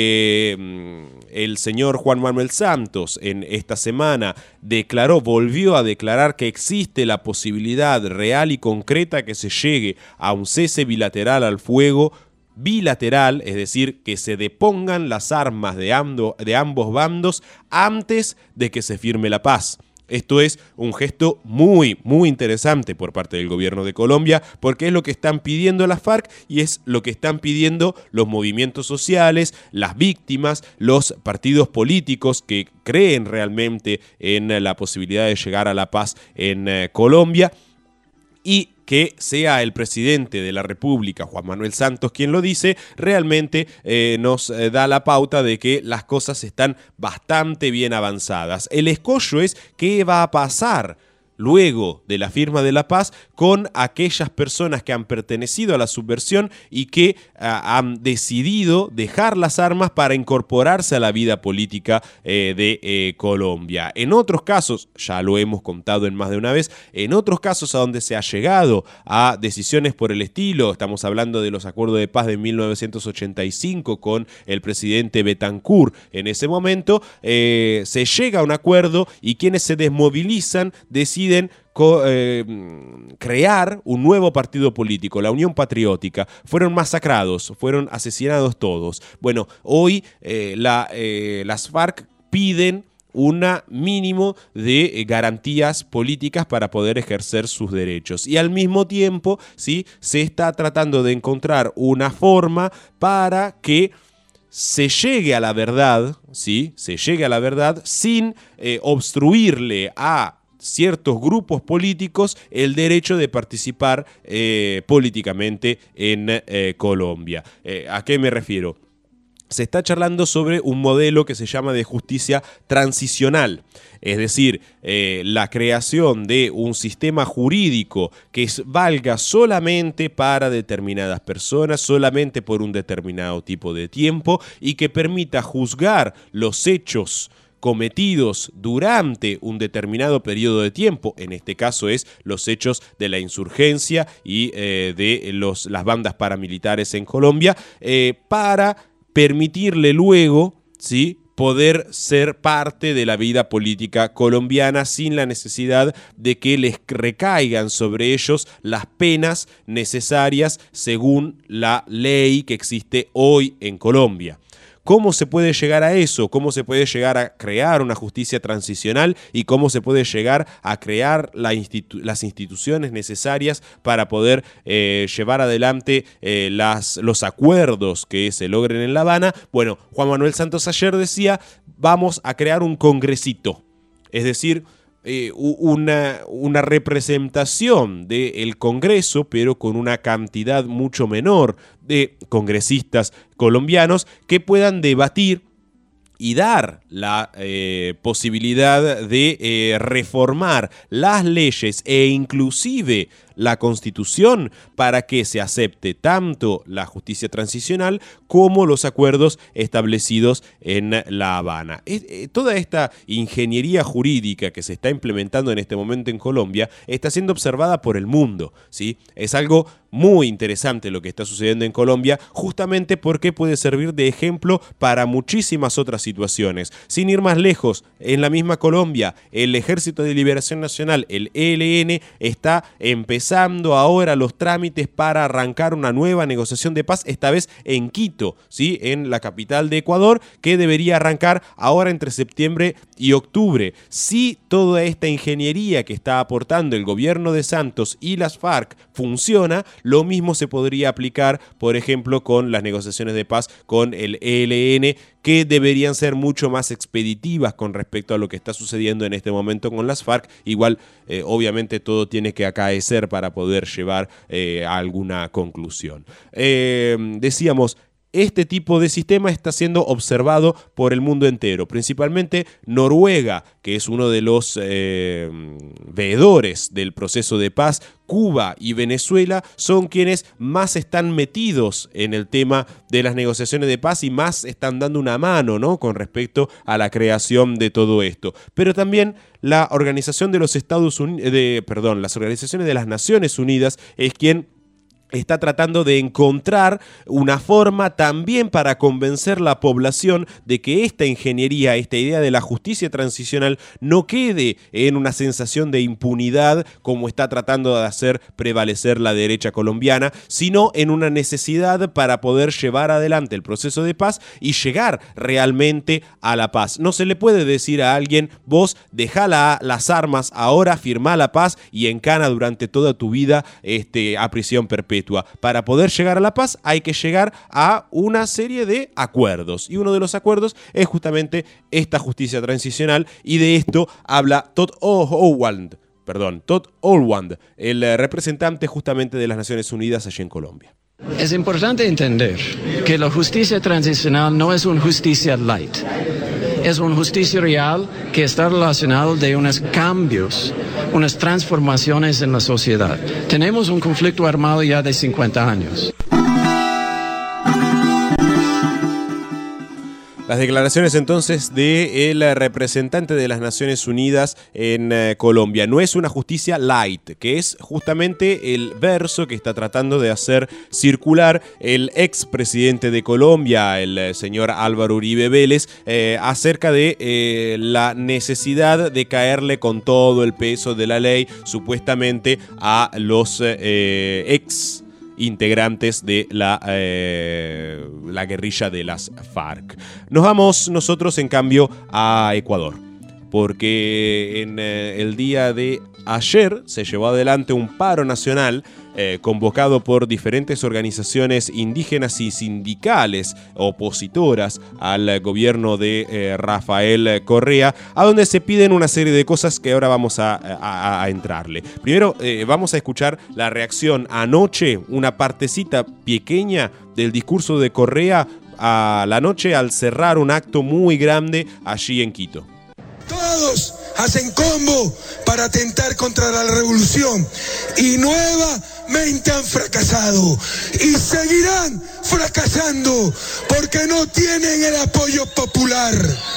Eh, el señor Juan Manuel Santos en esta semana declaró, volvió a declarar que existe la posibilidad real y concreta que se llegue a un cese bilateral al fuego, bilateral, es decir, que se depongan las armas de, ando, de ambos bandos antes de que se firme la paz. Esto es un gesto muy, muy interesante por parte del gobierno de Colombia, porque es lo que están pidiendo las FARC y es lo que están pidiendo los movimientos sociales, las víctimas, los partidos políticos que creen realmente en la posibilidad de llegar a la paz en eh, Colombia, y que sea el presidente de la República, Juan Manuel Santos, quien lo dice, realmente eh, nos eh, da la pauta de que las cosas están bastante bien avanzadas. El escollo es qué va a pasar luego de la firma de la paz, con aquellas personas que han pertenecido a la subversión y que uh, han decidido dejar las armas para incorporarse a la vida política eh, de eh, Colombia. En otros casos, ya lo hemos contado en más de una vez, en otros casos a donde se ha llegado a decisiones por el estilo, estamos hablando de los acuerdos de paz de mil novecientos ochenta y cinco con el presidente Betancourt en ese momento, eh, se llega a un acuerdo y quienes se desmovilizan deciden Co eh, crear un nuevo partido político, la Unión Patriótica. Fueron masacrados, fueron asesinados todos. Bueno, hoy eh, la, eh, las FARC piden un mínimo de eh, garantías políticas para poder ejercer sus derechos. Y al mismo tiempo, ¿sí?, se está tratando de encontrar una forma para que se llegue a la verdad, ¿sí?, se llegue a la verdad sin eh, obstruirle a ciertos grupos políticos el derecho de participar eh, políticamente en eh, Colombia. Eh, ¿A qué me refiero? Se está charlando sobre un modelo que se llama de justicia transicional, es decir, eh, la creación de un sistema jurídico que valga solamente para determinadas personas, solamente por un determinado tipo de tiempo y que permita juzgar los hechos cometidos durante un determinado periodo de tiempo, en este caso es los hechos de la insurgencia y eh, de los, las bandas paramilitares en Colombia, eh, para permitirle luego, ¿sí?, poder ser parte de la vida política colombiana sin la necesidad de que les recaigan sobre ellos las penas necesarias según la ley que existe hoy en Colombia. ¿Cómo se puede llegar a eso? ¿Cómo se puede llegar a crear una justicia transicional? ¿Y cómo se puede llegar a crear la institu- las instituciones necesarias para poder eh, llevar adelante eh, las, los acuerdos que se logren en La Habana? Bueno, Juan Manuel Santos ayer decía, vamos a crear un congresito, es decir, Eh, una, una representación del Congreso, pero con una cantidad mucho menor de congresistas colombianos que puedan debatir y dar la eh, posibilidad de eh, reformar las leyes e inclusive la Constitución para que se acepte tanto la justicia transicional como los acuerdos establecidos en La Habana. Es, eh, toda esta ingeniería jurídica que se está implementando en este momento en Colombia está siendo observada por el mundo, ¿sí? Es algo muy interesante lo que está sucediendo en Colombia, justamente porque puede servir de ejemplo para muchísimas otras situaciones. Sin ir más lejos, en la misma Colombia, el Ejército de Liberación Nacional, el E L N, está empezando ahora los trámites para arrancar una nueva negociación de paz, esta vez en Quito, ¿sí?, en la capital de Ecuador, que debería arrancar ahora entre septiembre y octubre. Si toda esta ingeniería que está aportando el gobierno de Santos y las FARC funciona, lo mismo se podría aplicar, por ejemplo, con las negociaciones de paz con el E L N, que deberían ser mucho más expeditivas con respecto a lo que está sucediendo en este momento con las FARC. Igual, eh, obviamente, todo tiene que acaecer para poder llevar eh, a alguna conclusión. Eh, decíamos, este tipo de sistema está siendo observado por el mundo entero, principalmente Noruega, que es uno de los eh, veedores del proceso de paz. Cuba y Venezuela son quienes más están metidos en el tema de las negociaciones de paz y más están dando una mano, ¿no?, con respecto a la creación de todo esto. Pero también la Organización de los Estados Unidos, de, perdón, las organizaciones de las Naciones Unidas es quien está tratando de encontrar una forma también para convencer a la población de que esta ingeniería, esta idea de la justicia transicional no quede en una sensación de impunidad como está tratando de hacer prevalecer la derecha colombiana, sino en una necesidad para poder llevar adelante el proceso de paz y llegar realmente a la paz. No se le puede decir a alguien, vos dejá la, las armas ahora, firmá la paz y encana durante toda tu vida este, a prisión perpetua. Para poder llegar a la paz hay que llegar a una serie de acuerdos, y uno de los acuerdos es justamente esta justicia transicional, y de esto habla Todd Owald, perdón, Todd Owald, el representante justamente de las Naciones Unidas allí en Colombia. Es importante entender que la justicia transicional no es una justicia light. es una justicia real que está relacionada de unos cambios, unas transformaciones en la sociedad. Tenemos un conflicto armado ya de cincuenta años. Las declaraciones entonces del representante de las Naciones Unidas en eh, Colombia. No es una justicia light, que es justamente el verso que está tratando de hacer circular el expresidente de Colombia, el eh, señor Álvaro Uribe Vélez, eh, acerca de eh, la necesidad de caerle con todo el peso de la ley, supuestamente a los eh, ex integrantes de la, eh, la guerrilla de las FARC. Nos vamos nosotros, en cambio, a Ecuador, porque en eh, el día de ayer se llevó adelante un paro nacional eh, convocado por diferentes organizaciones indígenas y sindicales opositoras al gobierno de eh, Rafael Correa, a donde se piden una serie de cosas que ahora vamos a, a, a entrarle. Primero eh, vamos a escuchar la reacción anoche, una partecita pequeña del discurso de Correa a la noche al cerrar un acto muy grande allí en Quito. Todos hacen combo para atentar contra la revolución y nuevamente han fracasado y seguirán fracasando porque no tienen el apoyo popular,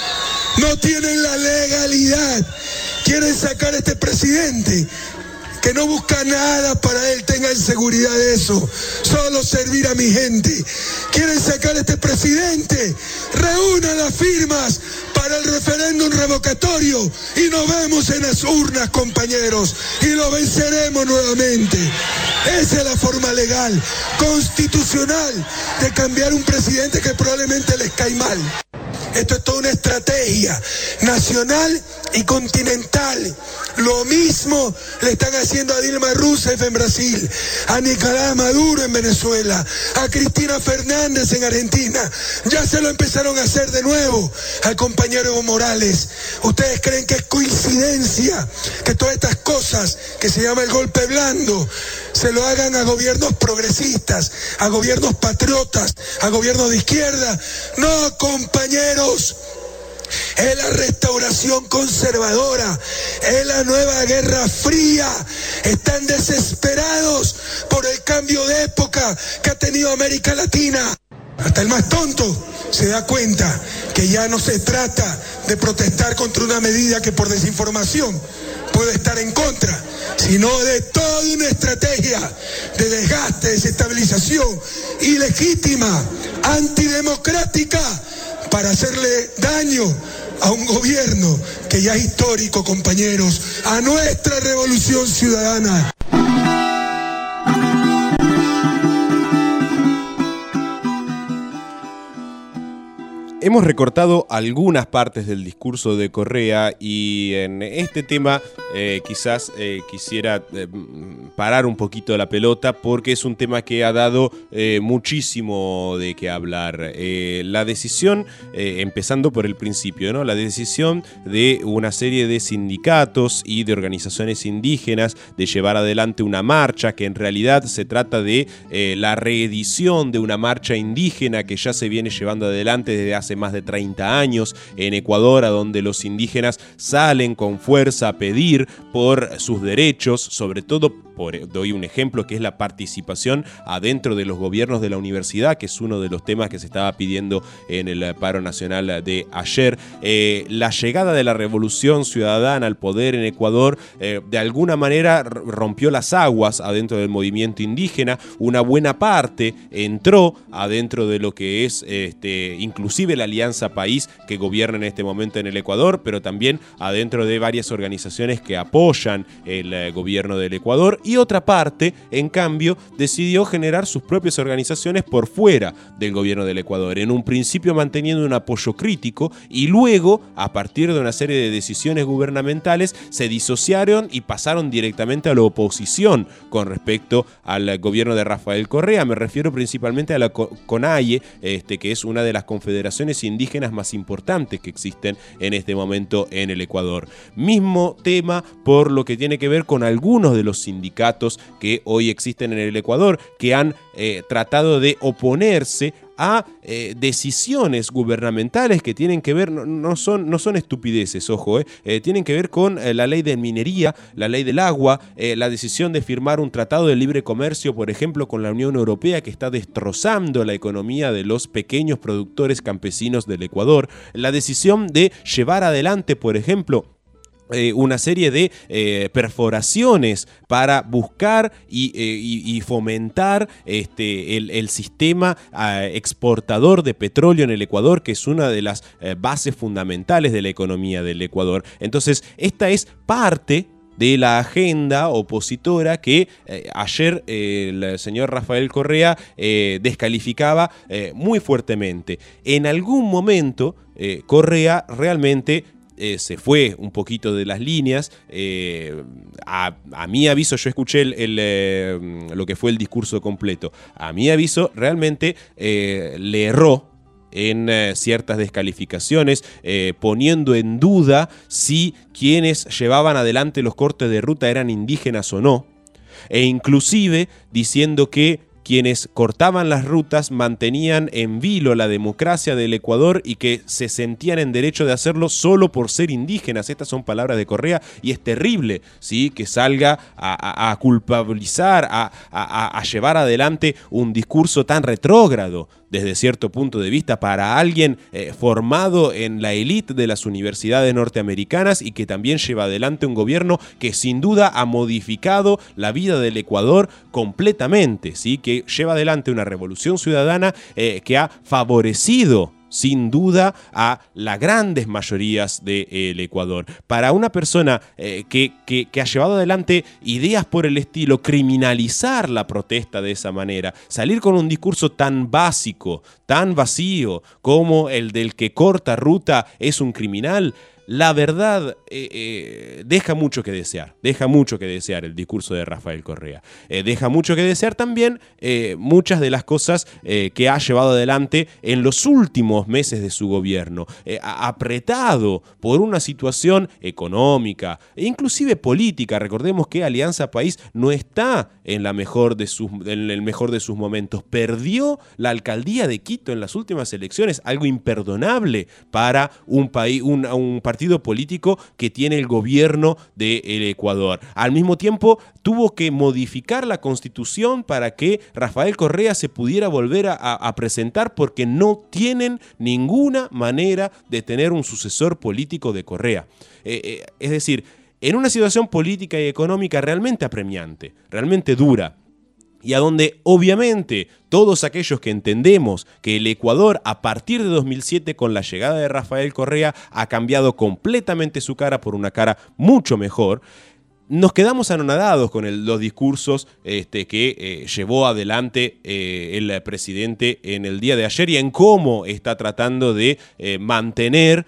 no tienen la legalidad. Quieren sacar a este presidente que no busca nada para él, tengan seguridad de eso, solo servir a mi gente. Quieren sacar a este presidente, reúnan las firmas para el referéndum revocatorio y nos vemos en las urnas, compañeros, y lo venceremos nuevamente. Esa es la forma legal, constitucional, de cambiar un presidente que probablemente les cae mal. Esto es toda una estrategia nacional y continental. Lo mismo le están haciendo a Dilma Rousseff en Brasil, a Nicolás Maduro en Venezuela, a Cristina Fernández en Argentina. Ya se lo empezaron a hacer de nuevo al compañero Evo Morales. ¿Ustedes creen que es coincidencia que todas estas cosas que se llama el golpe blando se lo hagan a gobiernos progresistas, a gobiernos patriotas, a gobiernos de izquierda? No, compañeros. Es la restauración conservadora, es la nueva guerra fría. Están desesperados por el cambio de época que ha tenido América Latina. Hasta el más tonto se da cuenta que ya no se trata de protestar contra una medida que por desinformación puede estar en contra, sino de toda una estrategia de desgaste, desestabilización ilegítima, antidemocrática, para hacerle daño a un gobierno que ya es histórico, compañeros, a nuestra revolución ciudadana. Hemos recortado algunas partes del discurso de Correa y en este tema eh, quizás eh, quisiera eh, parar un poquito la pelota porque es un tema que ha dado eh, muchísimo de qué hablar. Eh, la decisión, eh, empezando por el principio, ¿no? La decisión de una serie de sindicatos y de organizaciones indígenas de llevar adelante una marcha que en realidad se trata de eh, la reedición de una marcha indígena que ya se viene llevando adelante desde hace más de treinta años en Ecuador, a donde los indígenas salen con fuerza a pedir por sus derechos, sobre todo por, doy un ejemplo, que es la participación adentro de los gobiernos de la universidad, que es uno de los temas que se estaba pidiendo en el paro nacional de ayer. Eh, la llegada de la revolución ciudadana al poder en Ecuador eh, de alguna manera rompió las aguas adentro del movimiento indígena. Una buena parte entró adentro de lo que es este, inclusive la Alianza País que gobierna en este momento en el Ecuador, pero también adentro de varias organizaciones que apoyan el eh, gobierno del Ecuador. Y otra parte, en cambio, decidió generar sus propias organizaciones por fuera del gobierno del Ecuador, en un principio manteniendo un apoyo crítico y luego, a partir de una serie de decisiones gubernamentales, se disociaron y pasaron directamente a la oposición con respecto al gobierno de Rafael Correa. Me refiero principalmente a la CONAIE, este, que es una de las confederaciones indígenas más importantes que existen en este momento en el Ecuador. Mismo tema por lo que tiene que ver con algunos de los sindicatos que hoy existen en el Ecuador, que han eh, tratado de oponerse a eh, decisiones gubernamentales que tienen que ver, no, no, son, no son estupideces, ojo, eh, eh, tienen que ver con eh, la ley de minería, la ley del agua, eh, la decisión de firmar un tratado de libre comercio, por ejemplo, con la Unión Europea, que está destrozando la economía de los pequeños productores campesinos del Ecuador, la decisión de llevar adelante, por ejemplo, Eh, una serie de eh, perforaciones para buscar y, eh, y, y fomentar este, el, el sistema eh, exportador de petróleo en el Ecuador, que es una de las eh, bases fundamentales de la economía del Ecuador. Entonces, esta es parte de la agenda opositora que eh, ayer eh, el señor Rafael Correa eh, descalificaba eh, muy fuertemente. En algún momento, eh, Correa realmente Eh, se fue un poquito de las líneas. Eh, a, a mi aviso, yo escuché el, el, eh, lo que fue el discurso completo. A mi aviso, realmente eh, le erró en eh, ciertas descalificaciones, eh, poniendo en duda si quienes llevaban adelante los cortes de ruta eran indígenas o no, e inclusive diciendo que quienes cortaban las rutas mantenían en vilo la democracia del Ecuador y que se sentían en derecho de hacerlo solo por ser indígenas. Estas son palabras de Correa y es terrible, ¿sí?, que salga a, a, a culpabilizar, a, a, a llevar adelante un discurso tan retrógrado desde cierto punto de vista para alguien eh, formado en la élite de las universidades norteamericanas y que también lleva adelante un gobierno que sin duda ha modificado la vida del Ecuador completamente, ¿sí?, que lleva adelante una revolución ciudadana eh, que ha favorecido sin duda a las grandes mayorías del Ecuador. Para una persona eh, que, que, que ha llevado adelante ideas por el estilo, criminalizar la protesta de esa manera, salir con un discurso tan básico, tan vacío como el del que corta ruta es un criminal, la verdad eh, eh, deja mucho que desear, deja mucho que desear el discurso de Rafael Correa. Eh, deja mucho que desear también eh, muchas de las cosas eh, que ha llevado adelante en los últimos meses de su gobierno, eh, apretado por una situación económica e inclusive política. Recordemos que Alianza País no está en, la mejor de sus, en el mejor de sus momentos. Perdió la alcaldía de Quito en las últimas elecciones, algo imperdonable para un país, un, un partido político que tiene el gobierno del Ecuador. Al mismo tiempo, tuvo que modificar la constitución para que Rafael Correa se pudiera volver a, a presentar porque no tienen ninguna manera de tener un sucesor político de Correa. Eh, eh, es decir, en una situación política y económica realmente apremiante, realmente dura, y a donde obviamente todos aquellos que entendemos que el Ecuador a partir de dos mil siete con la llegada de Rafael Correa ha cambiado completamente su cara por una cara mucho mejor, nos quedamos anonadados con el, los discursos este, que eh, llevó adelante eh, el presidente en el día de ayer y en cómo está tratando de eh, mantener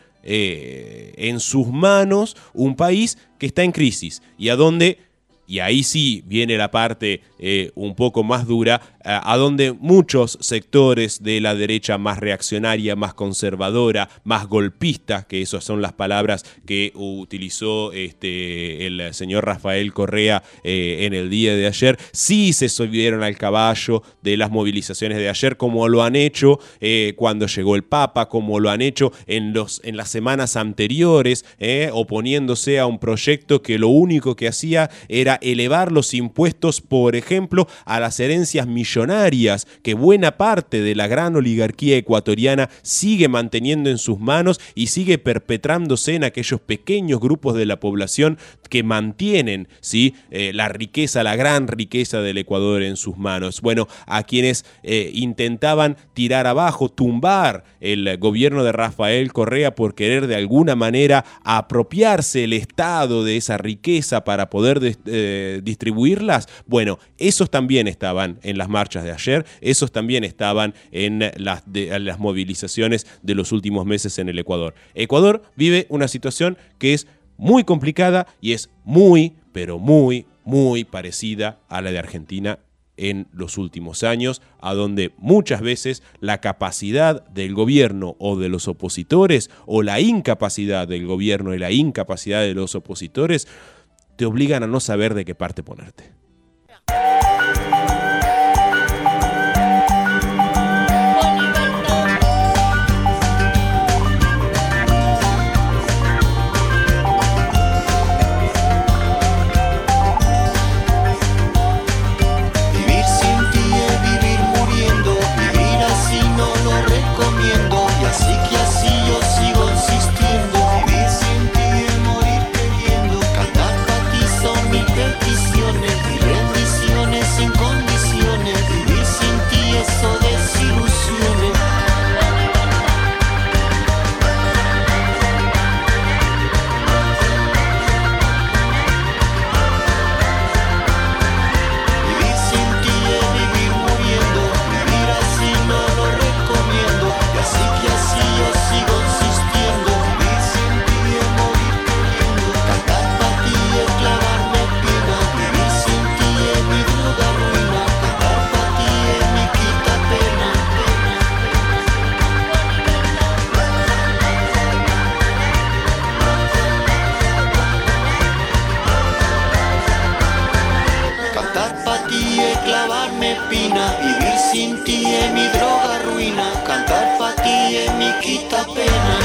eh, en sus manos un país que está en crisis y a donde... Y ahí sí viene la parte eh, un poco más dura, a, a donde muchos sectores de la derecha más reaccionaria, más conservadora, más golpista, que esas son las palabras que utilizó este, el señor Rafael Correa eh, en el día de ayer, sí se subieron al caballo de las movilizaciones de ayer, como lo han hecho eh, cuando llegó el Papa, como lo han hecho en, los, en las semanas anteriores, eh, oponiéndose a un proyecto que lo único que hacía era elevar los impuestos, por ejemplo, a las herencias millonarias que buena parte de la gran oligarquía ecuatoriana sigue manteniendo en sus manos y sigue perpetrándose en aquellos pequeños grupos de la población que mantienen, ¿sí?, eh, la riqueza, la gran riqueza del Ecuador en sus manos. Bueno, a quienes eh, intentaban tirar abajo, tumbar el gobierno de Rafael Correa por querer de alguna manera apropiarse el Estado de esa riqueza para poder de, eh, distribuirlas, bueno, esos también estaban en las marchas de ayer, esos también estaban en las, de, en las movilizaciones de los últimos meses en el Ecuador. Ecuador vive una situación que es muy complicada y es muy, pero muy, muy parecida a la de Argentina en los últimos años, a donde muchas veces la capacidad del gobierno o de los opositores o la incapacidad del gobierno y la incapacidad de los opositores te obligan a no saber de qué parte ponerte. Universal clavarme espina, vivir sin ti es mi droga ruina, cantar pa' ti es mi quita pena.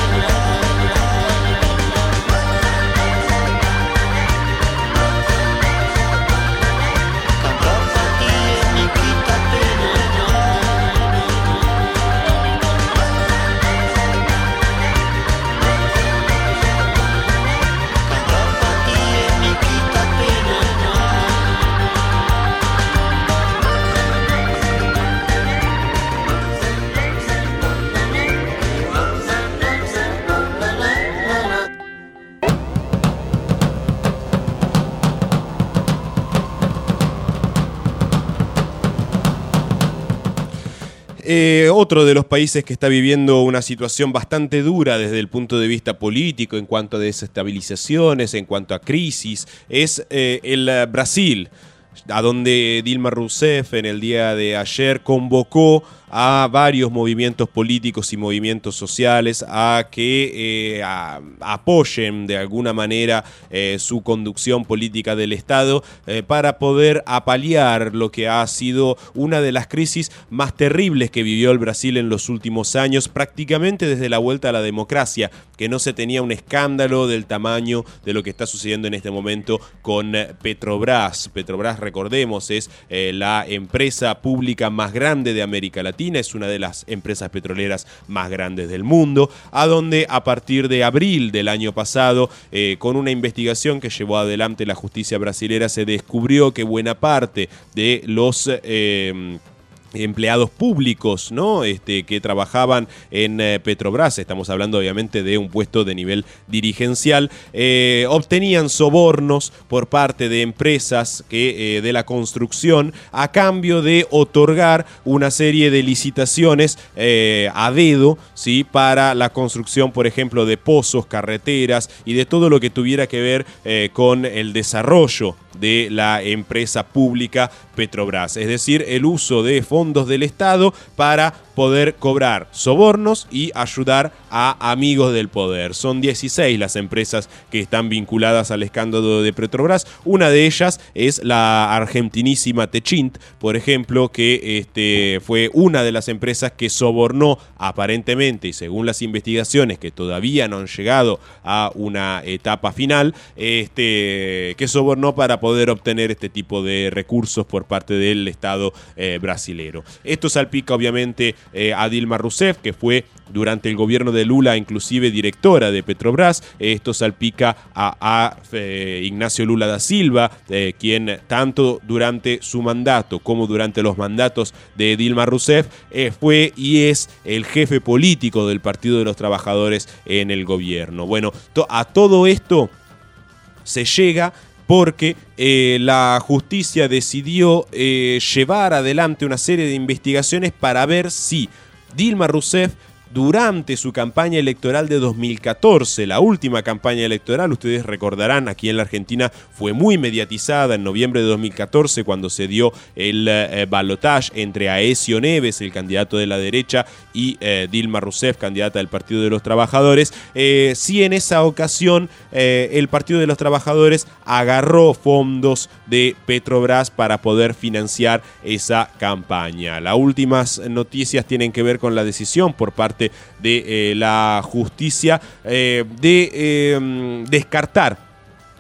Eh, otro de los países que está viviendo una situación bastante dura desde el punto de vista político, en cuanto a desestabilizaciones, en cuanto a crisis, es eh, el uh, Brasil, a donde Dilma Rousseff en el día de ayer convocó a varios movimientos políticos y movimientos sociales a que eh, a, apoyen de alguna manera eh, su conducción política del Estado eh, para poder apaliar lo que ha sido una de las crisis más terribles que vivió el Brasil en los últimos años, prácticamente desde la vuelta a la democracia, que no se tenía un escándalo del tamaño de lo que está sucediendo en este momento con Petrobras. Petrobras, recordemos, es eh, la empresa pública más grande de América Latina, es una de las empresas petroleras más grandes del mundo, a donde a partir de abril del año pasado, eh, con una investigación que llevó adelante la justicia brasilera, se descubrió que buena parte de los Eh, empleados públicos, ¿no? Este, que trabajaban en eh, Petrobras, estamos hablando obviamente de un puesto de nivel dirigencial, eh, obtenían sobornos por parte de empresas que, eh, de la construcción a cambio de otorgar una serie de licitaciones eh, a dedo, ¿sí? Para la construcción, por ejemplo, de pozos, carreteras y de todo lo que tuviera que ver eh, con el desarrollo de la empresa pública Petrobras, es decir, el uso de fondos del Estado para poder cobrar sobornos y ayudar a amigos del poder. Son dieciséis las empresas que están vinculadas al escándalo de Petrobras. Una de ellas es la argentinísima Techint, por ejemplo, que este, fue una de las empresas que sobornó aparentemente, y según las investigaciones que todavía no han llegado a una etapa final, este, que sobornó para poder obtener este tipo de recursos por parte del Estado eh, brasilero. Esto salpica obviamente eh, a Dilma Rousseff, que fue durante el gobierno de Lula inclusive directora de Petrobras. Esto salpica a, a eh, Ignacio Lula da Silva, eh, quien tanto durante su mandato como durante los mandatos de Dilma Rousseff eh, fue y es el jefe político del Partido de los Trabajadores en el gobierno. Bueno, to- a todo esto se llega porque eh, la justicia decidió eh, llevar adelante una serie de investigaciones para ver si Dilma Rousseff, durante su campaña electoral de dos mil catorce, la última campaña electoral, ustedes recordarán, aquí en la Argentina fue muy mediatizada en noviembre de dos mil catorce cuando se dio el eh, balotaje entre Aécio Neves, el candidato de la derecha, y eh, Dilma Rousseff, candidata del Partido de los Trabajadores. Eh, sí, en esa ocasión eh, el Partido de los Trabajadores agarró fondos de Petrobras para poder financiar esa campaña. Las últimas noticias tienen que ver con la decisión por parte de eh, la justicia eh, de eh, descartar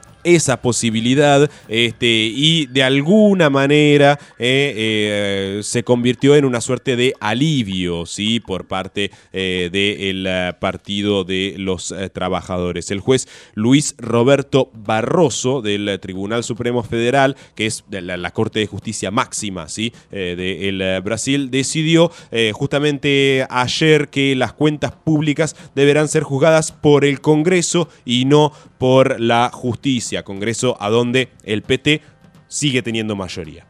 esa posibilidad este, y de alguna manera eh, eh, se convirtió en una suerte de alivio, ¿sí? Por parte eh, del uh, Partido de los uh, Trabajadores. El juez Luis Roberto Barroso del uh, Tribunal Supremo Federal, que es de la, la Corte de Justicia máxima, ¿sí? eh, de el, uh, Brasil, decidió eh, justamente ayer que las cuentas públicas deberán ser juzgadas por el Congreso y no por la justicia. Congreso a donde el P T sigue teniendo mayoría.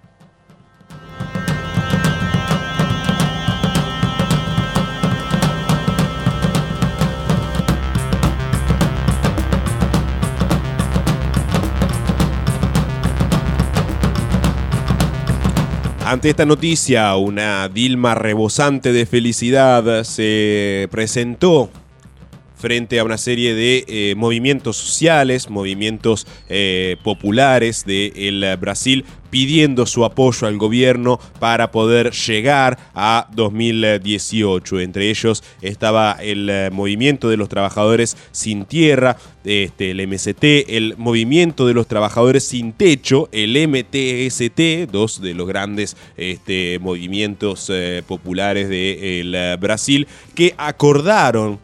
Ante esta noticia, una Dilma rebosante de felicidad se presentó frente a una serie de eh, movimientos sociales, movimientos eh, populares del Brasil, pidiendo su apoyo al gobierno para poder llegar a dos mil dieciocho. Entre ellos estaba el eh, movimiento de los trabajadores sin tierra, este, el M S T, el movimiento de los trabajadores sin techo, el M T S T, dos de los grandes este, movimientos eh, populares del de Brasil, que acordaron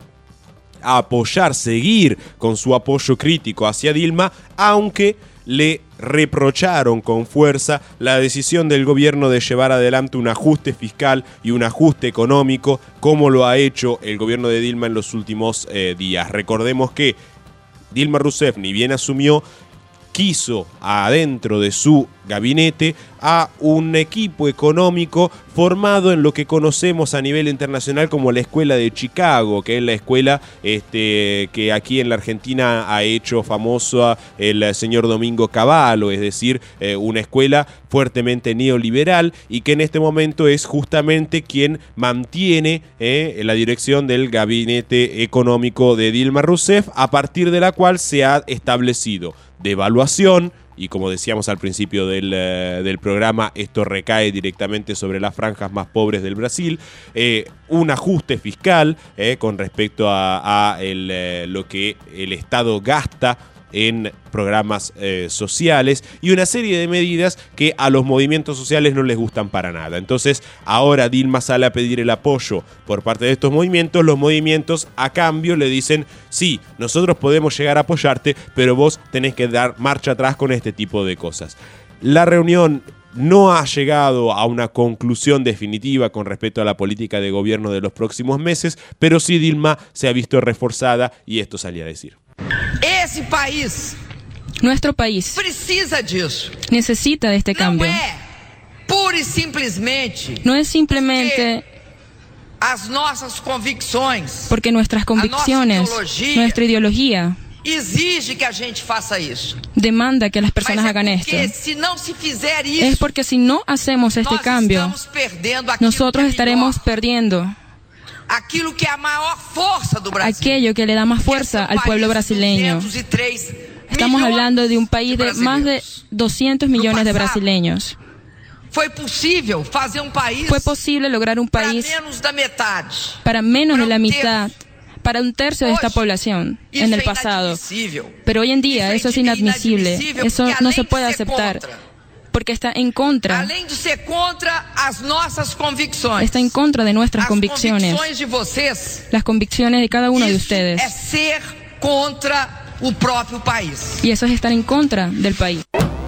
apoyar, seguir con su apoyo crítico hacia Dilma, aunque le reprocharon con fuerza la decisión del gobierno de llevar adelante un ajuste fiscal y un ajuste económico, como lo ha hecho el gobierno de Dilma en los últimos eh, días. Recordemos que Dilma Rousseff, ni bien asumió, quiso adentro de su gabinete a un equipo económico formado en lo que conocemos a nivel internacional como la Escuela de Chicago, que es la escuela este, que aquí en la Argentina ha hecho famoso el señor Domingo Cavallo, es decir, eh, una escuela fuertemente neoliberal y que en este momento es justamente quien mantiene eh, la dirección del gabinete económico de Dilma Rousseff, a partir de la cual se ha establecido devaluación, y como decíamos al principio del, uh, del programa, esto recae directamente sobre las franjas más pobres del Brasil, eh, un ajuste fiscal eh, con respecto a, a el, eh, lo que el Estado gasta en programas eh, sociales y una serie de medidas que a los movimientos sociales no les gustan para nada. Entonces ahora Dilma sale a pedir el apoyo por parte de estos movimientos. Los movimientos a cambio le dicen: sí, nosotros podemos llegar a apoyarte, pero vos tenés que dar marcha atrás con este tipo de cosas. La reunión no ha llegado a una conclusión definitiva con respecto a la política de gobierno de los próximos meses, pero sí Dilma se ha visto reforzada y esto salía a decir. Esse país, nuestro país, precisa disso. Necesita de este cambio. Não é pura e simplesmente. No es simplemente as nossas convicções, porque nuestras convicciones, nuestra ideología exige que a gente faça isso. Demanda que las personas Mas é hagan esto. Se não se fizer isso, es porque si no hacemos este cambio, nosotros estaremos perdiendo aquilo que é a maior força do Brasil, aquello que le da más fuerza al pueblo brasileño. Estamos hablando de un país de más de doscientos millones de brasileños. Foi possível fazer um país Fue posible lograr un país para menos da metade, para menos de la mitad, para un tercio de esta población en el pasado. Pero hoy en día eso es inadmisible, eso no se puede aceptar. Porque está en contra, além de ser contra as nossas convicções, está en contra de nuestras as convicciones, convicções de vocês, las convicciones de cada uno de ustedes. É ser contra o próprio país. Y eso es estar en contra del país.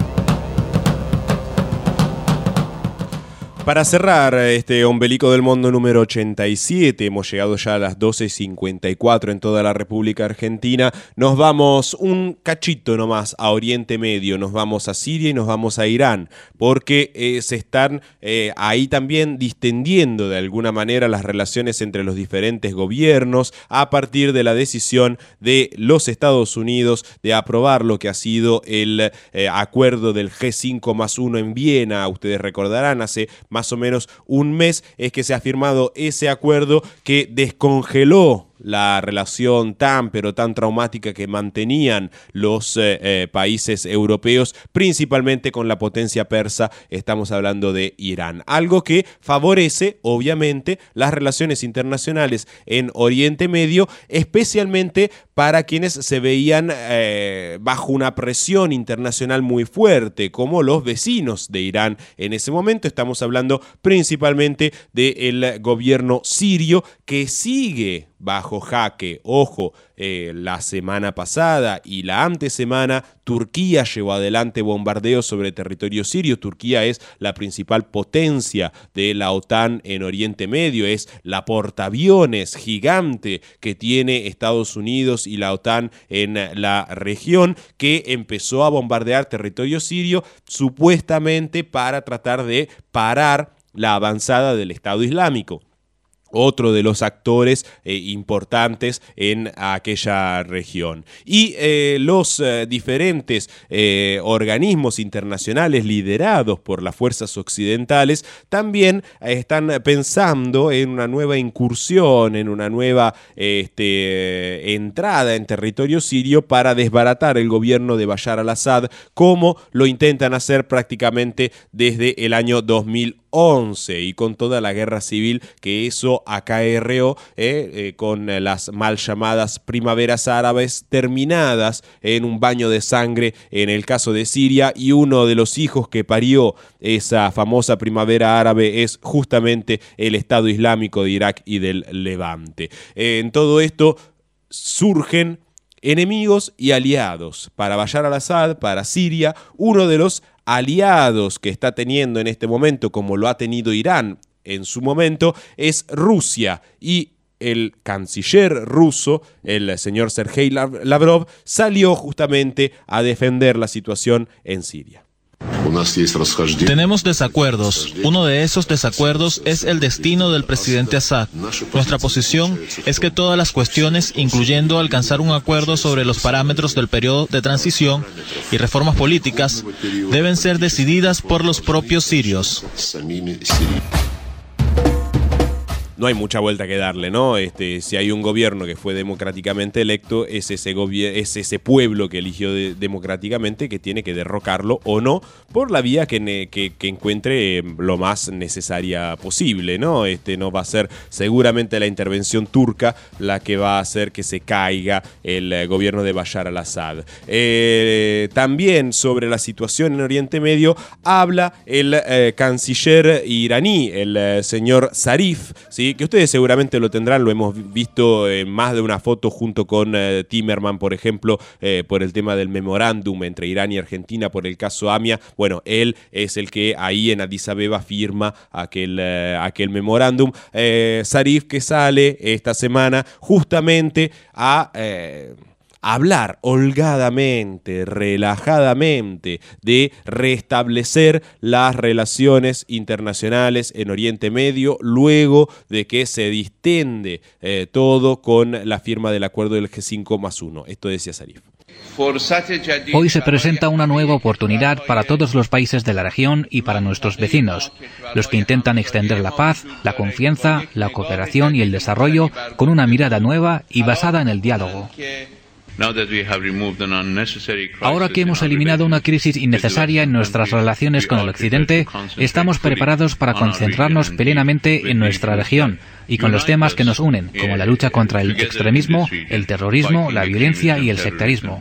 Para cerrar este Ombelico del Mundo número ochenta y siete, hemos llegado ya a las doce cincuenta y cuatro en toda la República Argentina. Nos vamos un cachito nomás a Oriente Medio, nos vamos a Siria y nos vamos a Irán, porque eh, se están eh, ahí también distendiendo de alguna manera las relaciones entre los diferentes gobiernos a partir de la decisión de los Estados Unidos de aprobar lo que ha sido el eh, acuerdo del G cinco más uno en Viena. Ustedes recordarán, hace más más o menos un mes es que se ha firmado ese acuerdo que descongeló la relación tan pero tan traumática que mantenían los eh, eh, países europeos, principalmente con la potencia persa. Estamos hablando de Irán, algo que favorece obviamente las relaciones internacionales en Oriente Medio, especialmente para quienes se veían eh, bajo una presión internacional muy fuerte, como los vecinos de Irán en ese momento. Estamos hablando principalmente del gobierno sirio, que sigue bajo jaque. Ojo, eh, la semana pasada y la antesemana Turquía llevó adelante bombardeos sobre territorio sirio. Turquía es la principal potencia de la OTAN en Oriente Medio, es la portaaviones gigante que tiene Estados Unidos y la OTAN en la región, que empezó a bombardear territorio sirio supuestamente para tratar de parar la avanzada del Estado Islámico. otro de los actores eh, importantes en aquella región. Y eh, los eh, diferentes eh, organismos internacionales liderados por las fuerzas occidentales también eh, están pensando en una nueva incursión, en una nueva este, entrada en territorio sirio para desbaratar el gobierno de Bashar al-Assad, como lo intentan hacer prácticamente desde el año dos mil once y con toda la guerra civil que eso acarreó eh, eh, con las mal llamadas primaveras árabes terminadas en un baño de sangre en el caso de Siria, y uno de los hijos que parió esa famosa primavera árabe es justamente el Estado Islámico de Irak y del Levante. Eh, en todo esto surgen enemigos y aliados para Bashar al-Assad, para Siria. Uno de los aliados que está teniendo en este momento, como lo ha tenido Irán en su momento, es Rusia, y el canciller ruso, el señor Sergei Lavrov, salió justamente a defender la situación en Siria. Tenemos desacuerdos. Uno de esos desacuerdos es el destino del presidente Assad. Nuestra posición es que todas las cuestiones, incluyendo alcanzar un acuerdo sobre los parámetros del periodo de transición y reformas políticas, deben ser decididas por los propios sirios. No hay mucha vuelta que darle, ¿no? Este, si hay un gobierno que fue democráticamente electo, es ese, gobier- es ese pueblo que eligió de- democráticamente que tiene que derrocarlo o no, por la vía que, ne- que, que encuentre eh, lo más necesaria posible, ¿no? Este, no va a ser seguramente la intervención turca la que va a hacer que se caiga el eh, gobierno de Bashar al-Assad. Eh, también sobre la situación en Oriente Medio habla el eh, canciller iraní, el eh, señor Zarif, ¿sí? Que ustedes seguramente lo tendrán, lo hemos visto en más de una foto junto con eh, Timerman, por ejemplo, eh, por el tema del memorándum entre Irán y Argentina por el caso AMIA. Bueno, él es el que ahí en Addis Abeba firma aquel, eh, aquel memorándum. Eh, Zarif, que sale esta semana justamente a... Eh, hablar holgadamente, relajadamente de restablecer las relaciones internacionales en Oriente Medio luego de que se distende eh, todo con la firma del acuerdo del G cinco más uno. Esto decía Zarif. Hoy se presenta una nueva oportunidad para todos los países de la región y para nuestros vecinos, los que intentan extender la paz, la confianza, la cooperación y el desarrollo con una mirada nueva y basada en el diálogo. Ahora que hemos eliminado una crisis innecesaria en nuestras relaciones con el Occidente, estamos preparados para concentrarnos plenamente en nuestra región y con los temas que nos unen, como la lucha contra el extremismo, el terrorismo, la violencia y el sectarismo.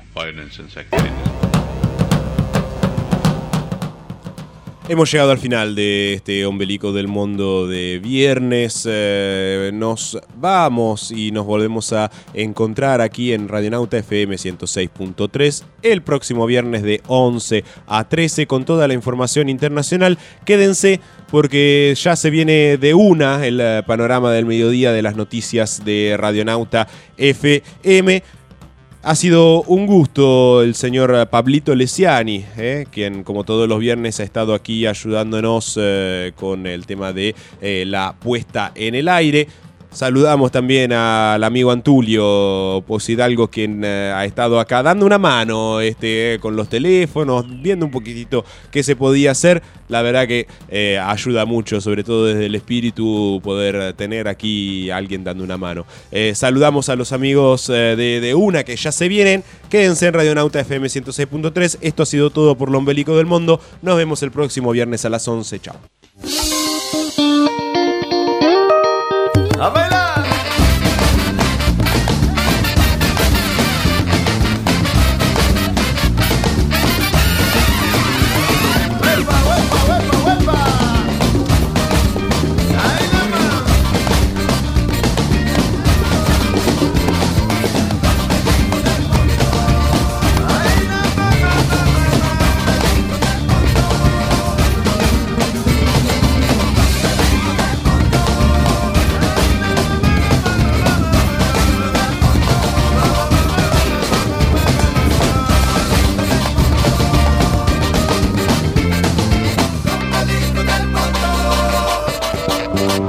Hemos llegado al final de este Ombelico del Mundo de viernes. Eh, nos vamos y nos volvemos a encontrar aquí en Radionauta F M ciento seis punto tres el próximo viernes de once a trece con toda la información internacional. Quédense porque ya se viene de una el panorama del mediodía de las noticias de Radionauta F M. Ha sido un gusto el señor Pablito Lesiani, eh, quien como todos los viernes ha estado aquí ayudándonos eh, con el tema de eh, la puesta en el aire. Saludamos también al amigo Antulio Posidalgo, quien eh, ha estado acá dando una mano este, eh, con los teléfonos, viendo un poquitito qué se podía hacer. La verdad que eh, ayuda mucho, sobre todo desde el espíritu, poder tener aquí a alguien dando una mano. Eh, saludamos a los amigos eh, de, de UNA que ya se vienen. Quédense en Radionauta F M ciento seis punto tres. Esto ha sido todo por lo Ombelico del Mundo. Nos vemos el próximo viernes a las once. Chao. ¡A bailar! We'll be right back.